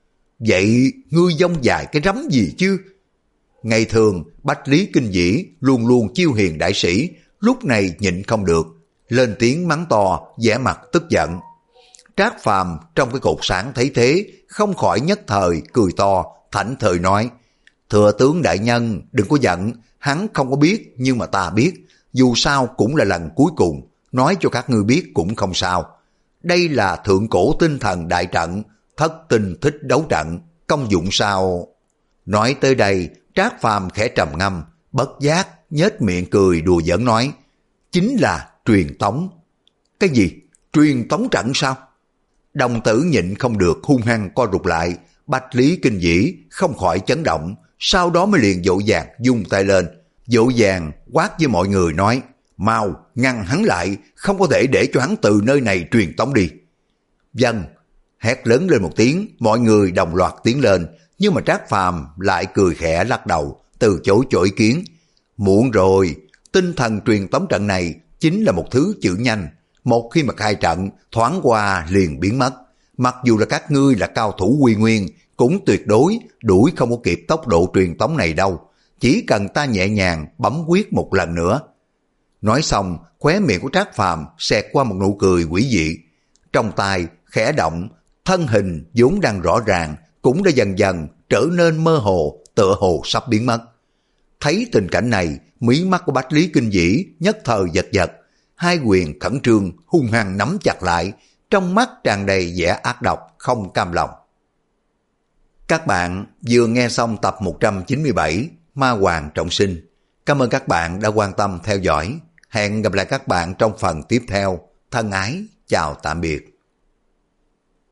Vậy ngươi dông dài cái rắm gì chứ? Ngày thường Bách Lý Kinh Vĩ luôn luôn chiêu hiền đại sĩ, lúc này nhịn không được, lên tiếng mắng to, vẻ mặt tức giận. Trác Phàm trong cái cột sáng thấy thế, không khỏi nhất thời cười to, thảnh thơi nói: thừa tướng đại nhân đừng có giận, hắn không có biết nhưng mà ta biết, dù sao cũng là lần cuối cùng, nói cho các ngươi biết cũng không sao. Đây là thượng cổ tinh thần đại trận, thất tinh thích đấu trận, công dụng sao? Nói tới đây, Trác Phàm khẽ trầm ngâm, bất giác nhếch miệng cười đùa giỡn nói: chính là truyền tống. Cái gì? Truyền tống trận sao? Đồng tử nhịn không được hung hăng co rụt lại, Bách Lý Kinh Vĩ không khỏi chấn động, sau đó mới liền vội vàng vung tay lên, vội vàng quát với mọi người nói: mau ngăn hắn lại, không có thể để cho hắn từ nơi này truyền tống đi. Vâng. Hét lớn lên một tiếng, mọi người đồng loạt tiến lên, nhưng mà Trác Phàm lại cười khẽ lắc đầu, từ chối cho ý kiến. Muộn rồi, tinh thần truyền tống trận này chính là một thứ chữ nhanh, một khi mà khai trận, thoáng qua liền biến mất. Mặc dù là các ngươi là cao thủ quy nguyên, cũng tuyệt đối đuổi không có kịp tốc độ truyền tống này đâu. Chỉ cần ta nhẹ nhàng bấm quyết một lần nữa. Nói xong, khóe miệng của Trác Phàm xẹt qua một nụ cười quỷ dị. Trong tay khẽ động, thân hình vốn đang rõ ràng cũng đã dần dần trở nên mơ hồ, tựa hồ sắp biến mất. Thấy tình cảnh này, mí mắt của Bách Lý Kinh Vĩ nhất thời giật giật, hai quyền khẩn trương hung hăng nắm chặt lại, trong mắt tràn đầy vẻ ác độc không cam lòng. Các bạn vừa nghe xong tập một trăm chín mươi bảy Ma Hoàng Trọng Sinh. Cảm ơn các bạn đã quan tâm theo dõi. Hẹn gặp lại các bạn trong phần tiếp theo. Thân ái, chào tạm biệt.